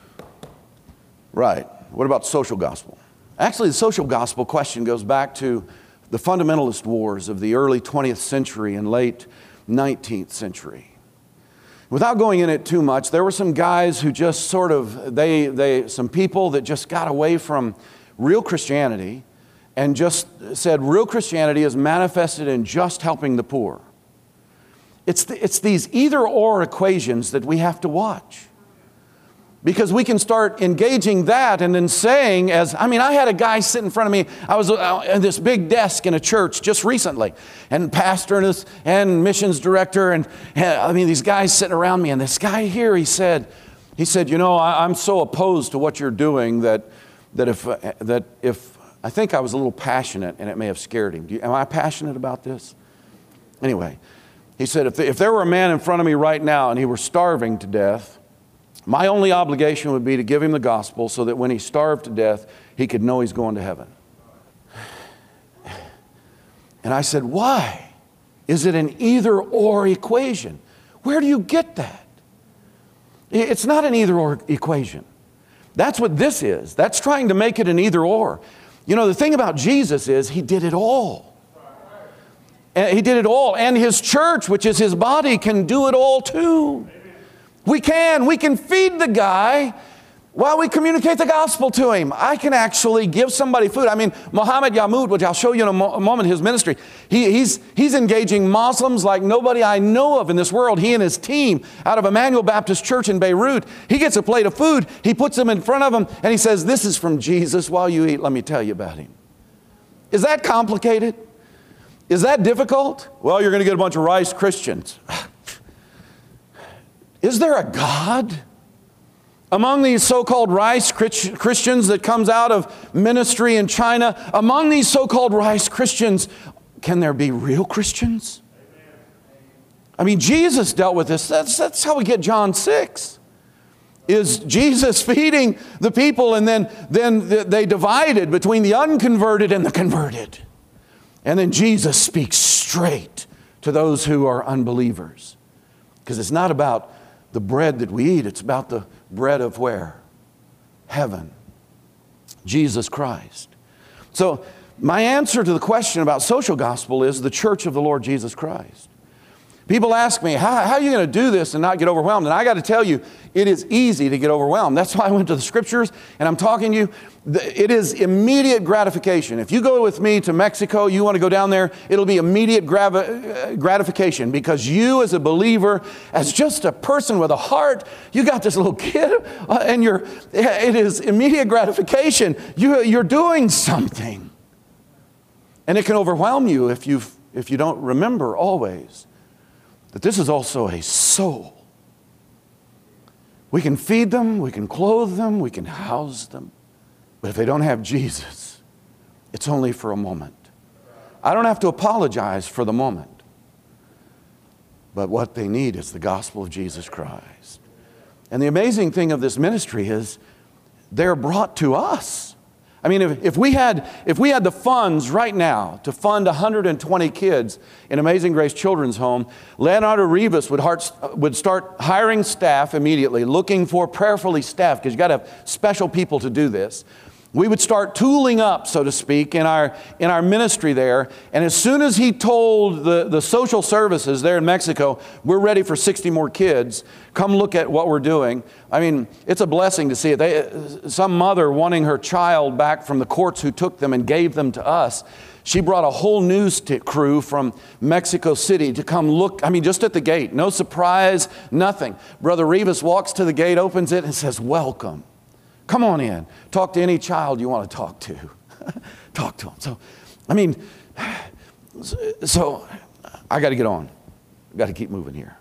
Right. What about social gospel? Actually, the social gospel question goes back to the fundamentalist wars of the early twentieth century and late nineteenth century. Without going in it too much, there were some guys who just sort of, they, they, some people that just got away from real Christianity and just said real Christianity is manifested in just helping the poor. It's, the, it's these either-or equations that we have to watch. Because we can start engaging that and then saying as, I mean, I had a guy sit in front of me. I was at this big desk in a church just recently. And pastor and, this, and missions director. And I mean, these guys sitting around me. And this guy here, he said, he said, you know, I, I'm so opposed to what you're doing that, that, if, uh, that if, I think I was a little passionate and it may have scared him. Do you, am I passionate about this? Anyway, he said, if, if there were a man in front of me right now and he were starving to death, my only obligation would be to give him the gospel so that when he starved to death, he could know he's going to heaven. And I said, why? Is it an either-or equation? Where do you get that? It's not an either-or equation. That's what this is. That's trying to make it an either-or. You know, the thing about Jesus is he did it all. And he did it all. And his church, which is his body, can do it all too. We can. We can feed the guy while we communicate the gospel to him. I can actually give somebody food. I mean, Muhammad Yamud, which I'll show you in a, mo- a moment, his ministry, he, he's, he's engaging Muslims like nobody I know of in this world. He and his team out of Emmanuel Baptist Church in Beirut, he gets a plate of food, he puts them in front of them, and he says, this is from Jesus. While you eat, let me tell you about him. Is that complicated? Is that difficult? Well, you're going to get a bunch of rice Christians. Is there a God among these so-called rice Christians that comes out of ministry in China? Among these so-called rice Christians, can there be real Christians? I mean, Jesus dealt with this. That's, that's how we get John six. Is Jesus feeding the people, and then, then they divided between the unconverted and the converted. And then Jesus speaks straight to those who are unbelievers. Because it's not about the bread that we eat, it's about the bread of where? Heaven. Jesus Christ. So my answer to the question about social gospel is the church of the Lord Jesus Christ. People ask me, how, how are you going to do this and not get overwhelmed? And I got to tell you, it is easy to get overwhelmed. That's why I went to the scriptures and I'm talking to you. It is immediate gratification. If you go with me to Mexico, you want to go down there, it'll be immediate gravi- gratification because you as a believer, as just a person with a heart, you got this little kid uh, and you're, it is immediate gratification. You, you're doing something. And it can overwhelm you if, you if you don't remember always that this is also a soul. We can feed them, we can clothe them, we can house them. But if they don't have Jesus, it's only for a moment. I don't have to apologize for the moment. But what they need is the gospel of Jesus Christ. And the amazing thing of this ministry is they're brought to us. I mean, if, if we had if we had the funds right now to fund one hundred twenty kids in Amazing Grace Children's Home, Leonardo Rivas would, heart, would start hiring staff immediately, looking for prayerfully staff, because you got to have special people to do this. We would start tooling up, so to speak, in our, in our ministry there. And as soon as he told the, the social services there in Mexico, we're ready for sixty more kids, come look at what we're doing. I mean, it's a blessing to see it. They, some mother wanting her child back from the courts who took them and gave them to us, she brought a whole news t- crew from Mexico City to come look, I mean, just at the gate. No surprise, nothing. Brother Rivas walks to the gate, opens it, and says, welcome. Come on in. Talk to any child you want to talk to. Talk to them. So, I mean, so I got to get on. I've got to keep moving here.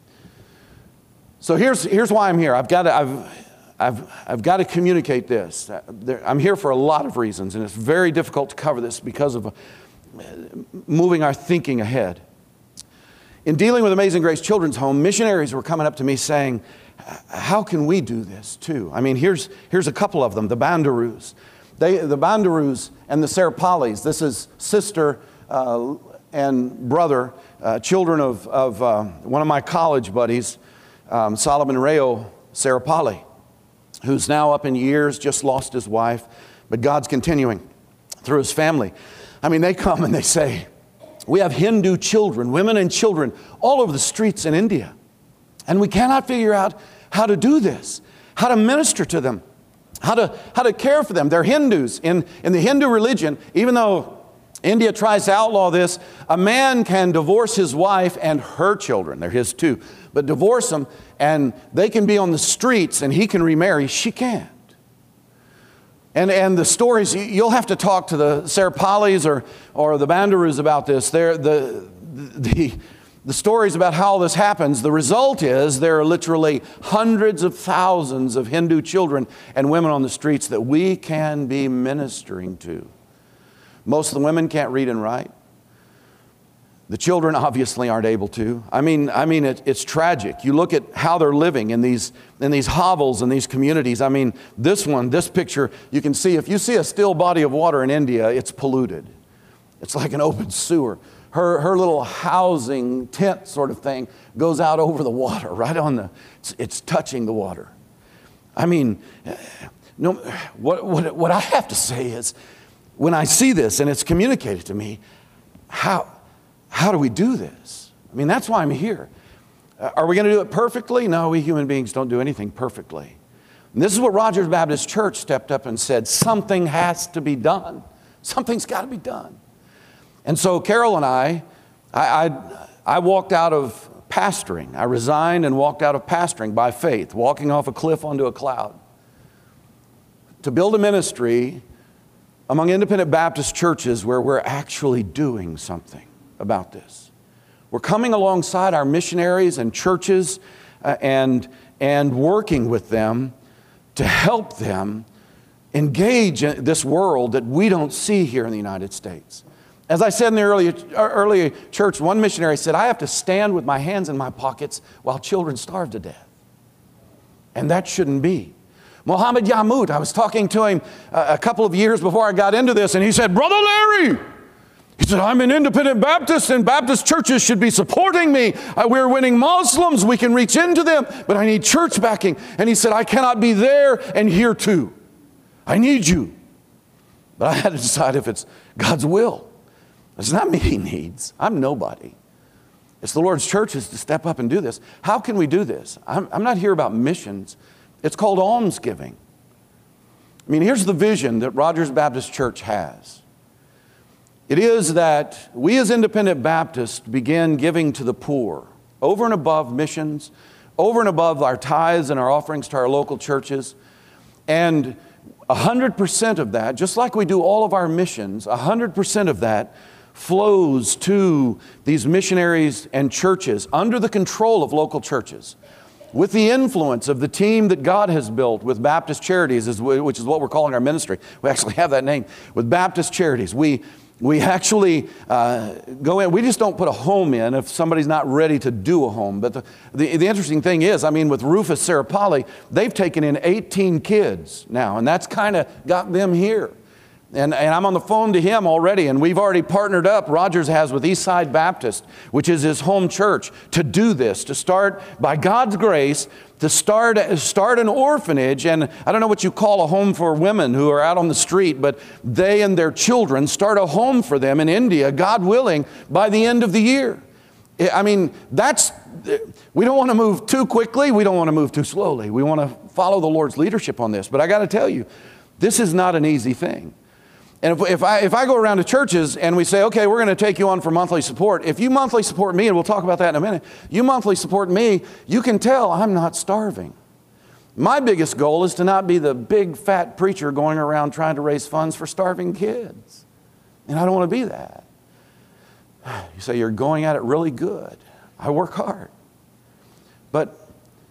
So here's, here's why I'm here. I've got to, I've, I've, I've got to communicate this. I'm here for a lot of reasons, and it's very difficult to cover this because of moving our thinking ahead. In dealing with Amazing Grace Children's Home, missionaries were coming up to me saying, how can we do this too? I mean, here's, here's a couple of them, the Bandaroos. They, the Bandaroos and the Serapalis. This is sister uh, and brother, uh, children of, of uh, one of my college buddies, um, Solomon Rayo Serapali, who's now up in years, just lost his wife, but God's continuing through his family. I mean, they come and they say, we have Hindu children, women and children, all over the streets in India. And we cannot figure out how to do this, how to minister to them, how to, how to care for them. They're Hindus. In, in the Hindu religion, even though India tries to outlaw this, a man can divorce his wife and her children. They're his too. But divorce them, and they can be on the streets, and he can remarry. She can't. And, and the stories, you'll have to talk to the Serapalis or, or the Bandaroos about this. They're the... the The stories about how this happens, the result is there are literally hundreds of thousands of Hindu children and women on the streets that we can be ministering to. Most of the women can't read and write. The children obviously aren't able to. I mean, I mean, it, it's tragic. You look at how they're living in these, in these hovels, in these communities. I mean, this one, this picture, you can see, if you see a still body of water in India, it's polluted. It's like an open sewer. Her, her little housing tent sort of thing goes out over the water, right on the, it's, it's touching the water. I mean, no, what, what, what I have to say is, when I see this and it's communicated to me, how, how do we do this? I mean, that's why I'm here. Are we going to do it perfectly? No, we human beings don't do anything perfectly. And this is what Rogers Baptist Church stepped up and said, something has to be done. Something's got to be done. And so Carol and I, I, I, I walked out of pastoring. I resigned and walked out of pastoring by faith, walking off a cliff onto a cloud, to build a ministry among independent Baptist churches where we're actually doing something about this. We're coming alongside our missionaries and churches uh, and, and working with them to help them engage in this world that we don't see here in the United States. As I said in the early, early church, one missionary said, I have to stand with my hands in my pockets while children starve to death. And that shouldn't be. Mohammed Yamut, I was talking to him a couple of years before I got into this, and he said, Brother Larry, he said, I'm an independent Baptist, and Baptist churches should be supporting me. Uh, we're winning Muslims. We can reach into them, but I need church backing. And he said, I cannot be there and here too. I need you. But I had to decide if it's God's will. It's not me he needs. I'm nobody. It's the Lord's churches to step up and do this. How can we do this? I'm, I'm not here about missions. It's called almsgiving. I mean, here's the vision that Rogers Baptist Church has. It is that we as independent Baptists begin giving to the poor over and above missions, over and above our tithes and our offerings to our local churches. And one hundred percent of that, just like we do all of our missions, one hundred percent of that flows to these missionaries and churches under the control of local churches, with the influence of the team that God has built with Baptist Charities, which is what we're calling our ministry. We actually have that name, with Baptist Charities. We, we actually uh, go in. We just don't put a home in if somebody's not ready to do a home. But the, the, the interesting thing is, I mean, with Rufus Sarapalli, they've taken in eighteen kids now, and that's kind of got them here. And, and I'm on the phone to him already, and we've already partnered up, Rogers has, with Eastside Baptist, which is his home church, to do this, to start, by God's grace, to start, start an orphanage. And I don't know what you call a home for women who are out on the street, but they and their children start a home for them in India, God willing, by the end of the year. I mean, that's, we don't want to move too quickly. We don't want to move too slowly. We want to follow the Lord's leadership on this. But I got to tell you, this is not an easy thing. And if, if, I, if I go around to churches and we say, okay, we're going to take you on for monthly support. If you monthly support me, and we'll talk about that in a minute, you monthly support me, you can tell I'm not starving. My biggest goal is to not be the big fat preacher going around trying to raise funds for starving kids. And I don't want to be that. You say, you're going at it really good. I work hard. But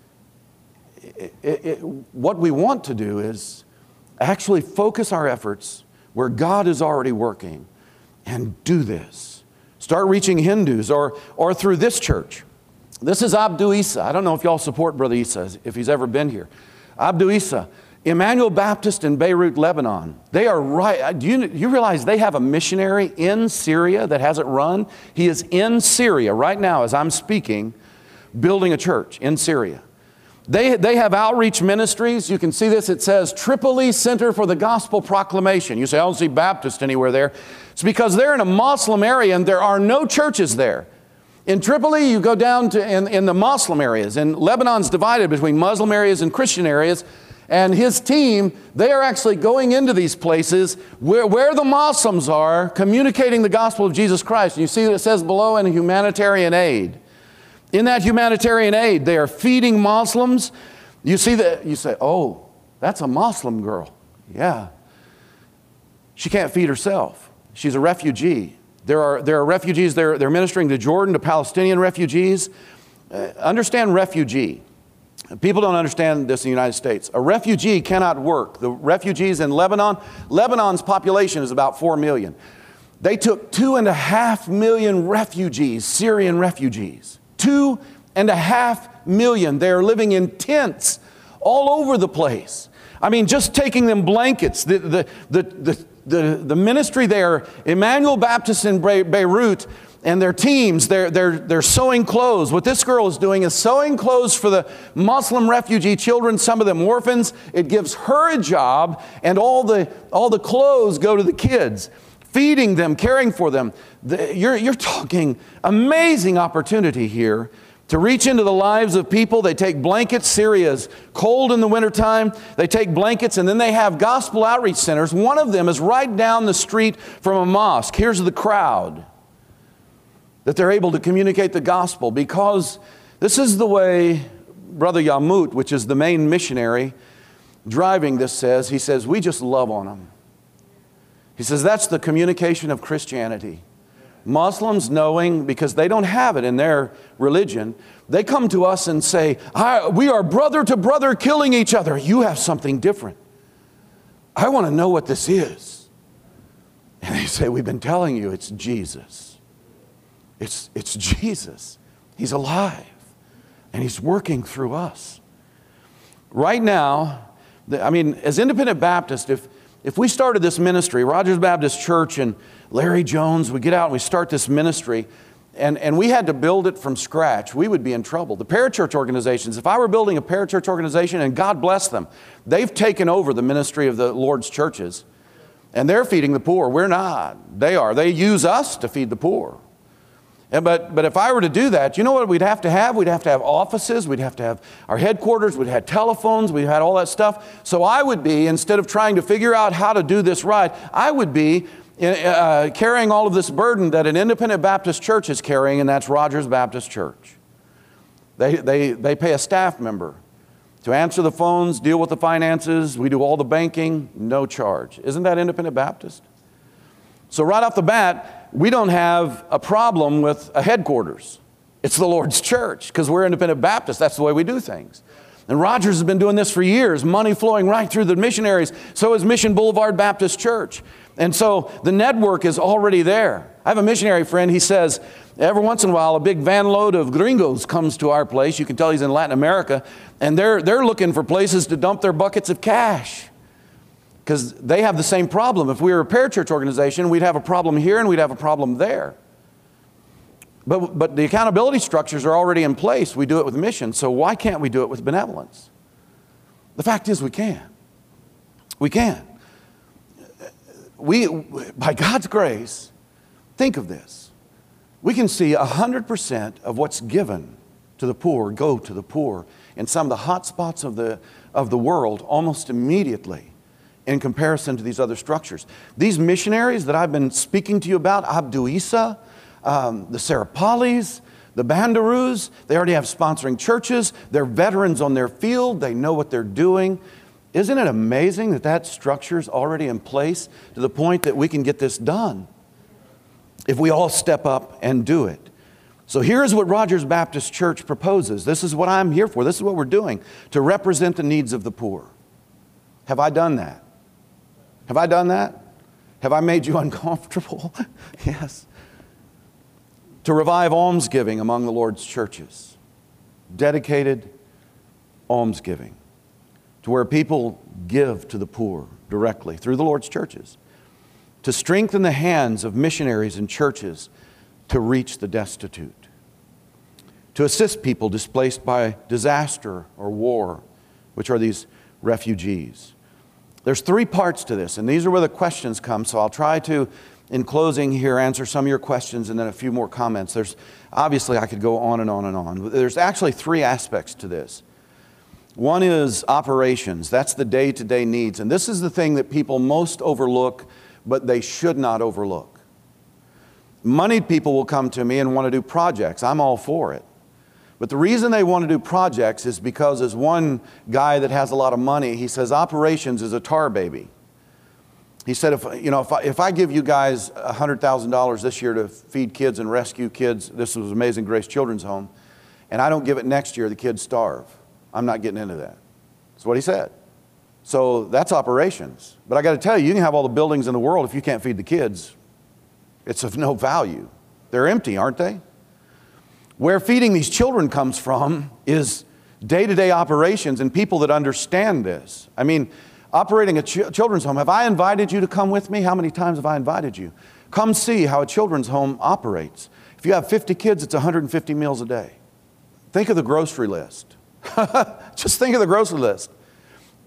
it, it, it, what we want to do is actually focus our efforts where God is already working, and do this. Start reaching Hindus, or, or through this church. This is Abdu Isa. I don't know if y'all support Brother Isa, if he's ever been here. Abdu Isa, Emmanuel Baptist in Beirut, Lebanon. They are right, do you, you realize they have a missionary in Syria that hasn't run? He is in Syria right now as I'm speaking, building a church in Syria. They, they have outreach ministries. You can see this. It says Tripoli Center for the Gospel Proclamation. You say, I don't see Baptist anywhere there. It's because they're in a Muslim area and there are no churches there. In Tripoli, you go down to in, in the Muslim areas. And Lebanon's divided between Muslim areas and Christian areas. And his team, they are actually going into these places where, where the Muslims are, communicating the gospel of Jesus Christ. And you see that it says below, in humanitarian aid. In that humanitarian aid, they are feeding Muslims. You see that, you say, oh, that's a Muslim girl. Yeah. She can't feed herself. She's a refugee. There are, there are refugees, they're, they're ministering to Jordan, to Palestinian refugees. Uh, understand refugee. People don't understand this in the United States. A refugee cannot work. The refugees in Lebanon, Lebanon's population is about four million. They took two and a half million refugees, Syrian refugees. Two and a half million. They are living in tents all over the place. I mean, just taking them blankets. The, the, the, the, the, the ministry there, Emmanuel Baptist in Beirut, and their teams, they're, they're, they're sewing clothes. What this girl is doing is sewing clothes for the Muslim refugee children, some of them orphans. It gives her a job, and all the, all the clothes go to the kids. Feeding them, caring for them. The, you're, you're talking amazing opportunity here to reach into the lives of people. They take blankets. Syria is cold in the wintertime. They take blankets, and then they have gospel outreach centers. One of them is right down the street from a mosque. Here's the crowd that they're able to communicate the gospel, because this is the way Brother Yamut, which is the main missionary driving this, says. He says, we just love on them. He says, that's the communication of Christianity. Muslims, knowing, because they don't have it in their religion, they come to us and say, I, we are brother to brother killing each other. You have something different. I want to know what this is. And they say, we've been telling you, it's Jesus. It's, it's Jesus. He's alive. And He's working through us. Right now, the, I mean, as independent Baptists, if, if we started this ministry, Rogers Baptist Church and Larry Jones, we get out and we start this ministry, and, and we had to build it from scratch, we would be in trouble. The parachurch organizations, if I were building a parachurch organization, and God bless them, they've taken over the ministry of the Lord's churches, and they're feeding the poor. We're not. They are. They use us to feed the poor. And but, but if I were to do that, you know what we'd have to have? We'd have to have offices, we'd have to have our headquarters, we'd have telephones, we'd have all that stuff. So I would be, instead of trying to figure out how to do this right, I would be Uh, carrying all of this burden that an independent Baptist church is carrying, and that's Rogers Baptist Church. They, they, they pay a staff member to answer the phones, deal with the finances. We do all the banking, no charge. Isn't that independent Baptist? So right off the bat, we don't have a problem with a headquarters. It's the Lord's church, because we're independent Baptists. That's the way we do things. And Rogers has been doing this for years, money flowing right through the missionaries. So is Mission Boulevard Baptist Church. And so the network is already there. I have a missionary friend, he says, every once in a while a big van load of gringos comes to our place. You can tell he's in Latin America. And they're, they're looking for places to dump their buckets of cash, because they have the same problem. If we were a parachurch organization, we'd have a problem here and we'd have a problem there. But, but the accountability structures are already in place. We do it with mission. So why can't we do it with benevolence? The fact is we can. We can. We, by God's grace, think of this. We can see one hundred percent of what's given to the poor go to the poor in some of the hot spots of the, of the world almost immediately in comparison to these other structures. These missionaries that I've been speaking to you about, Abdu Isa, um, the Sarapalis, the Bandaroos, they already have sponsoring churches. They're veterans on their field. They know what they're doing. Isn't it amazing that that structure is already in place to the point that we can get this done if we all step up and do it? So here's what Rogers Baptist Church proposes. This is what I'm here for. This is what we're doing, to represent the needs of the poor. Have I done that? Have I done that? Have I made you uncomfortable? Yes. To revive almsgiving among the Lord's churches. Dedicated almsgiving. To where people give to the poor directly through the Lord's churches. To strengthen the hands of missionaries and churches to reach the destitute. To assist people displaced by disaster or war, which are these refugees. There's three parts to this, and these are where the questions come, so I'll try to, in closing here, answer some of your questions and then a few more comments. There's, obviously I could go on and on and on. There's actually three aspects to this. One is operations. That's the day-to-day needs. And this is the thing that people most overlook, but they should not overlook. Moneyed people will come to me and want to do projects. I'm all for it. But the reason they want to do projects is because, as one guy that has a lot of money, he says operations is a tar baby. He said, if, you know, if I, if I give you guys one hundred thousand dollars this year to feed kids and rescue kids, this was Amazing Grace Children's Home, and I don't give it next year, the kids starve. I'm not getting into that. That's what he said. So that's operations. But I got to tell you, you can have all the buildings in the world if you can't feed the kids. It's of no value. They're empty, aren't they? Where feeding these children comes from is day-to-day operations and people that understand this. I mean, operating a ch children's home, have I invited you to come with me? How many times have I invited you? Come see how a children's home operates. If you have fifty kids, it's one hundred fifty meals a day. Think of the grocery list. Just think of the grocery list.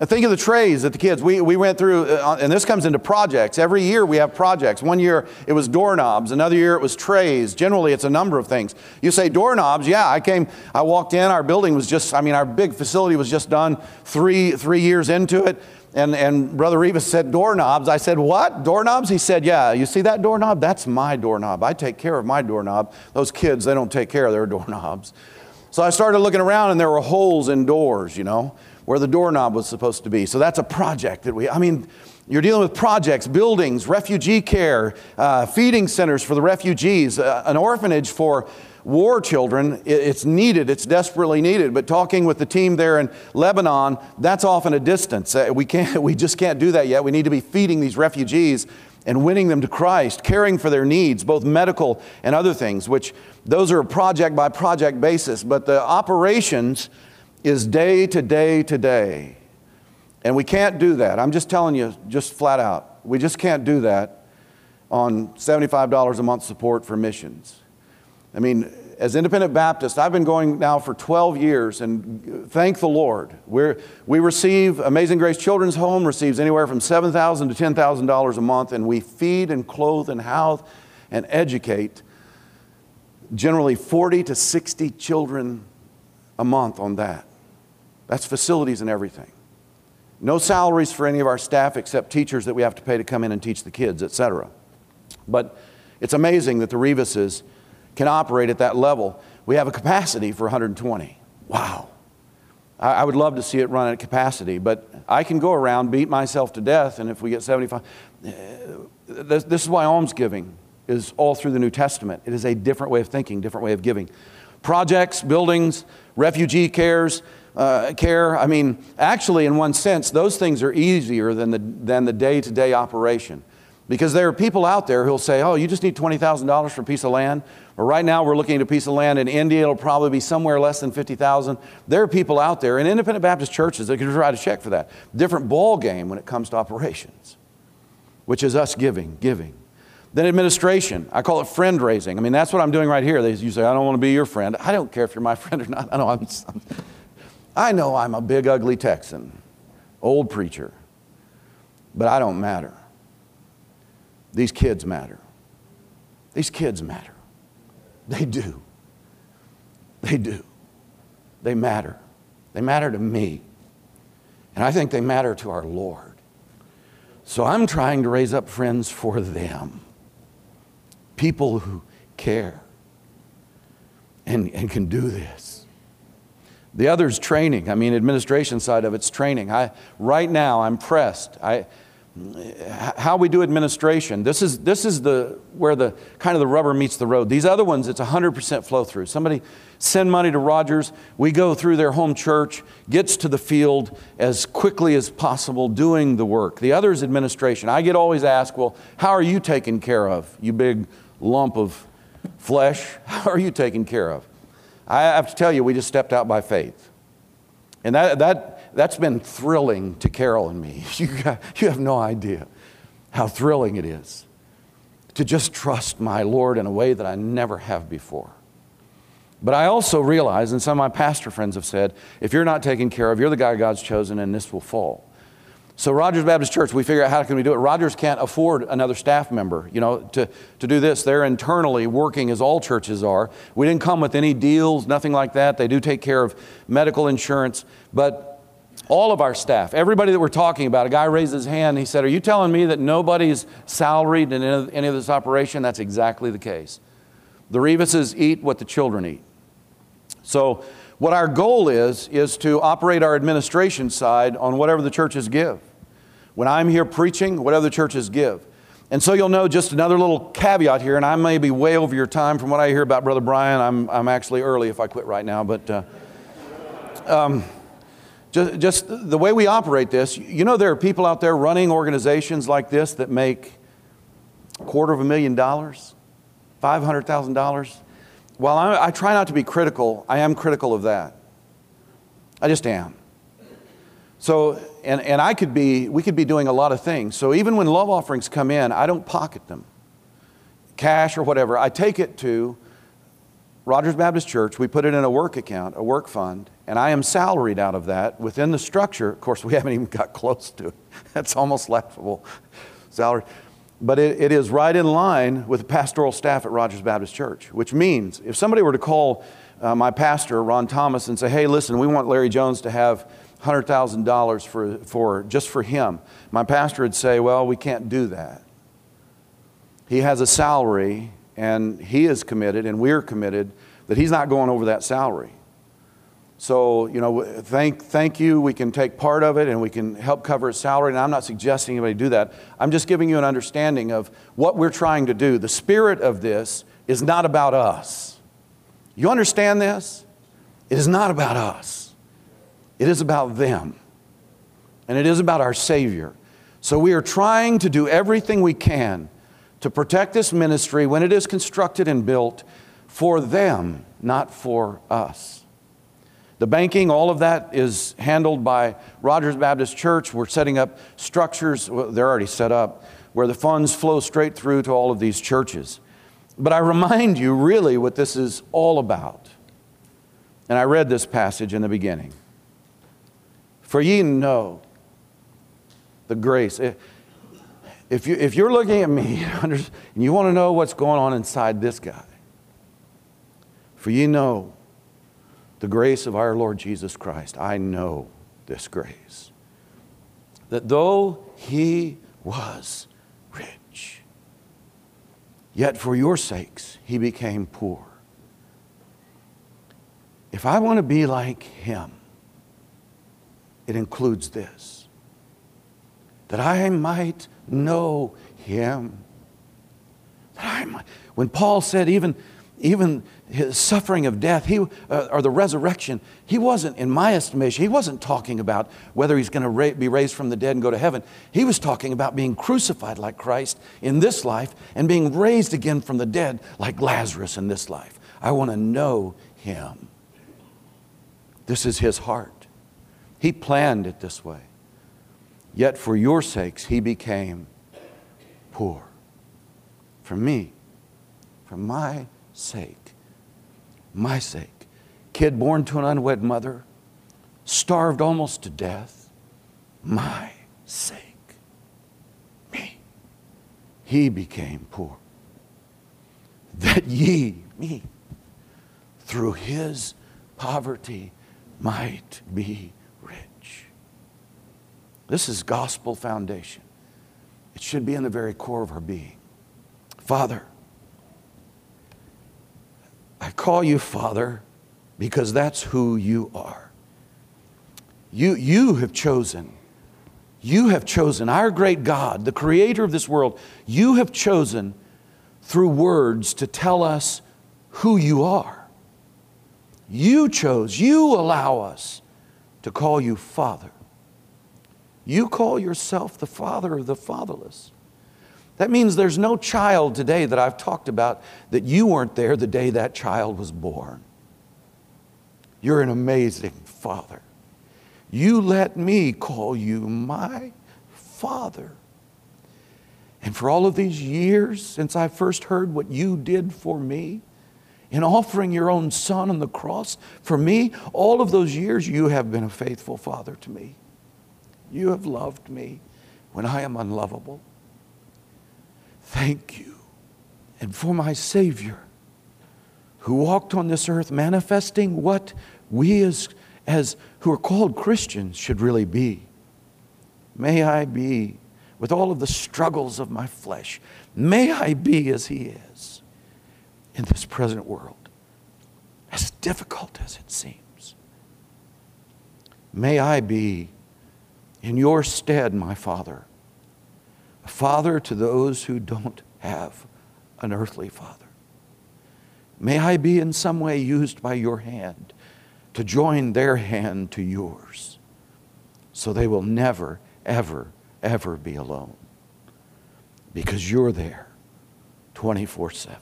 Think of the trays that the kids, we, we went through, uh, and this comes into projects. Every year we have projects. One year it was doorknobs. Another year it was trays. Generally it's a number of things. You say doorknobs, yeah, I came, I walked in, our building was just, I mean, our big facility was just done three, three years into it. And, and Brother Rivas said doorknobs. I said, what? Doorknobs? He said, yeah, you see that doorknob? That's my doorknob. I take care of my doorknob. Those kids, they don't take care of their doorknobs. So I started looking around and there were holes in doors, you know, where the doorknob was supposed to be. So that's a project that we, I mean, you're dealing with projects, buildings, refugee care, uh, feeding centers for the refugees, uh, an orphanage for war children. It's needed, it's desperately needed. But talking with the team there in Lebanon, that's often a distance. Uh, we can't, we just can't do that yet. We need to be feeding these refugees and winning them to Christ, caring for their needs, both medical and other things, which those are a project by project basis. But the operations is day to day to day. And we can't do that. I'm just telling you, just flat out. We just can't do that on seventy-five dollars a month support for missions. I mean, as Independent Baptist, I've been going now for twelve years, and thank the Lord. We're, we receive, Amazing Grace Children's Home receives anywhere from seven thousand dollars to ten thousand dollars a month, and we feed and clothe and house and educate generally forty to sixty children a month on that. That's facilities and everything. No salaries for any of our staff except teachers that we have to pay to come in and teach the kids, et cetera. But it's amazing that the Rivases can operate at that level. We have a capacity for one hundred twenty. Wow. I, I would love to see it run at capacity, but I can go around, beat myself to death, and if we get seventy-five, this, this is why almsgiving is all through the New Testament. It is a different way of thinking, different way of giving. Projects, buildings, refugee cares, uh, care. I mean, actually, in one sense, those things are easier than the, than the day-to-day operation. Because there are people out there who'll say, oh, you just need twenty thousand dollars for a piece of land. Or right now we're looking at a piece of land in India. It'll probably be somewhere less than fifty thousand dollars. There are people out there in Independent Baptist churches that can write a check for that. Different ball game when it comes to operations, which is us giving, giving. Then administration. I call it friend raising. I mean, that's what I'm doing right here. They, you say, I don't want to be your friend. I don't care if you're my friend or not. I know I'm, I'm, I know I'm a big, ugly Texan, old preacher, but I don't matter. These kids matter. These kids matter. They do. They do. They matter. They matter to me. And I think they matter to our Lord. So I'm trying to raise up friends for them. People who care and, and can do this. The other's training. I mean, administration side of it's training. I, right now, I'm pressed. I, how we do administration. This is, this is the, where the kind of the rubber meets the road. These other ones, it's one hundred percent flow through. Somebody send money to Rogers. We go through their home church, gets to the field as quickly as possible doing the work. The other is administration. I get always asked, well, how are you taken care of, you big lump of flesh? How are you taken care of? I have to tell you, we just stepped out by faith. And that, that, that's been thrilling to Carol and me. You, got, you have no idea how thrilling it is to just trust my Lord in a way that I never have before. But I also realize, and some of my pastor friends have said, if you're not taken care of, you're the guy God's chosen and this will fall. So Rogers Baptist Church, we figure out how can we do it. Rogers can't afford another staff member, you know, to, to do this. They're internally working as all churches are. We didn't come with any deals, nothing like that. They do take care of medical insurance. But all of our staff, everybody that we're talking about, a guy raised his hand. He said, are you telling me that nobody's salaried in any of this operation? That's exactly the case. The Rivases eat what the children eat. So what our goal is, is to operate our administration side on whatever the churches give. When I'm here preaching, whatever the churches give. And so you'll know just another little caveat here, and I may be way over your time from what I hear about Brother Brian. I'm, I'm actually early if I quit right now, but uh, um, just, just the way we operate this, you know there are people out there running organizations like this that make a quarter of a million dollars, five hundred thousand dollars. While I, I try not to be critical, I am critical of that. I just am. So, and, and I could be, we could be doing a lot of things. So even when love offerings come in, I don't pocket them. Cash or whatever. I take it to Rogers Baptist Church. We put it in a work account, a work fund, And I am salaried out of that within the structure. Of course, we haven't even got close to it. That's almost laughable. Salary. But it, it is right in line with the pastoral staff at Rogers Baptist Church, which means if somebody were to call uh, my pastor, Ron Thomas, and say, hey, listen, we want Larry Jones to have one hundred thousand dollars for, for, just for him, my pastor would say, well, we can't do that. He has a salary, and he is committed, and we're committed, that he's not going over that salary. So, you know, thank, thank you. We can take part of it and we can help cover his salary. And I'm not suggesting anybody do that. I'm just giving you an understanding of what we're trying to do. The spirit of this is not about us. You understand this? It is not about us. It is about them. And it is about our Savior. So we are trying to do everything we can to protect this ministry when it is constructed and built for them, not for us. The banking, all of that is handled by Rogers Baptist Church. We're setting up structures, well, they're already set up, where the funds flow straight through to all of these churches. But I remind you really what this is all about. And I read this passage in the beginning. For ye know the grace. If, you, if you're looking at me and you want to know what's going on inside this guy, for ye know the grace of our Lord Jesus Christ. I know this grace. That though he was rich, yet for your sakes he became poor. If I want to be like him, it includes this. That I might know him. That I might. When Paul said even Even his suffering of death, he, uh, or the resurrection, he wasn't, in my estimation, he wasn't talking about whether he's going to ra- be raised from the dead and go to heaven. He was talking about being crucified like Christ in this life and being raised again from the dead like Lazarus in this life. I want to know him. This is his heart. He planned it this way. Yet for your sakes, he became poor. For me, for my sake, my sake, kid born to an unwed mother, starved almost to death, my sake, me, he became poor, that ye, me, through his poverty might be rich. This is gospel foundation. It should be in the very core of our being. Father, I call you Father because that's who you are. You, you have chosen, you have chosen, our great God, the creator of this world, you have chosen through words to tell us who you are. You chose, you allow us to call you Father. You call yourself the Father of the fatherless. That means there's no child today that I've talked about that you weren't there the day that child was born. You're an amazing Father. You let me call you my Father. And for all of these years since I first heard what you did for me, in offering your own Son on the cross for me, all of those years you have been a faithful Father to me. You have loved me when I am unlovable. Thank you. And for my Savior, who walked on this earth manifesting what we as, as who are called Christians should really be. May I be, with all of the struggles of my flesh, may I be as He is in this present world, as difficult as it seems. May I be in your stead, my Father, a father to those who don't have an earthly father. May I be in some way used by your hand to join their hand to yours, so they will never, ever, ever be alone, because you're there twenty-four seven.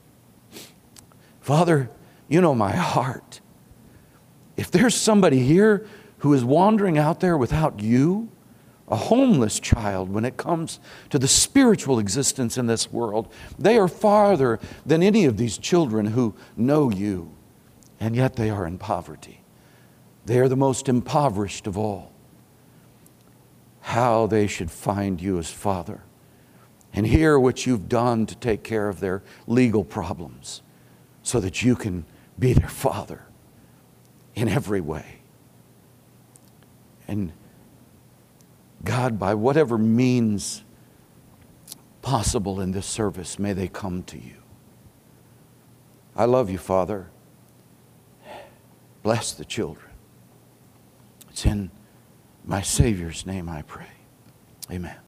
Father, you know my heart. If there's somebody here who is wandering out there without you, a homeless child when it comes to the spiritual existence in this world, they are farther than any of these children who know you, and yet they are in poverty. They are the most impoverished of all. How they should find you as Father and hear what you've done to take care of their legal problems so that you can be their Father in every way. And God, by whatever means possible in this service, may they come to you. I love you, Father. Bless the children. It's in my Savior's name I pray. Amen.